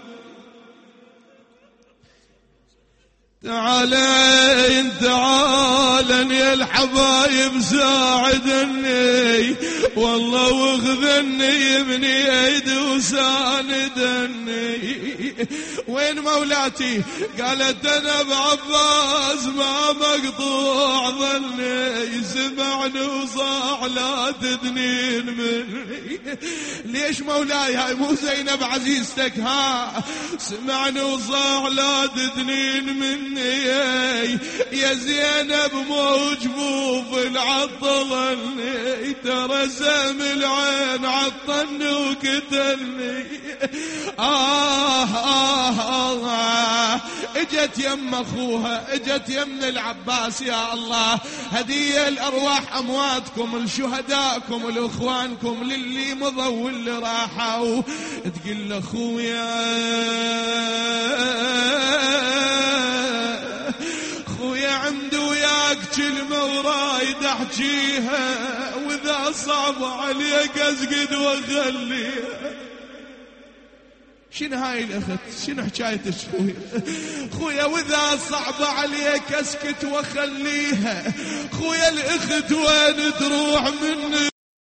تعالين تعالن يا الحبايب ساعدني، والله واخذني من يدي وساندني. وين مولاتي؟ قالت انا بعباس ما مقطوع ظني، سمعني وصاح لا تدنين مني. ليش مولاي؟ هاي مو زينب عزيزتك؟ ها سمعني وصاح لا تدنين مني يا زينب، مو جفوف العطلني، ترى سم العين عطني وقتلني. اجت يم اخوها، اجت يم العباس يا الله، هدية الارواح امواتكم لشهدائكم لاخوانكم للي مضوا واللي راحوا. تقول لاخويا خويا عندي وياك كلمة ورايد احجيها، واذا صعب عليك اسقد واخليها. شنو هاي الاخت؟ شنو حكايتك خويا؟ واذا صعب عليك اسكت واخليها. خويا الاخت وين تروح مني؟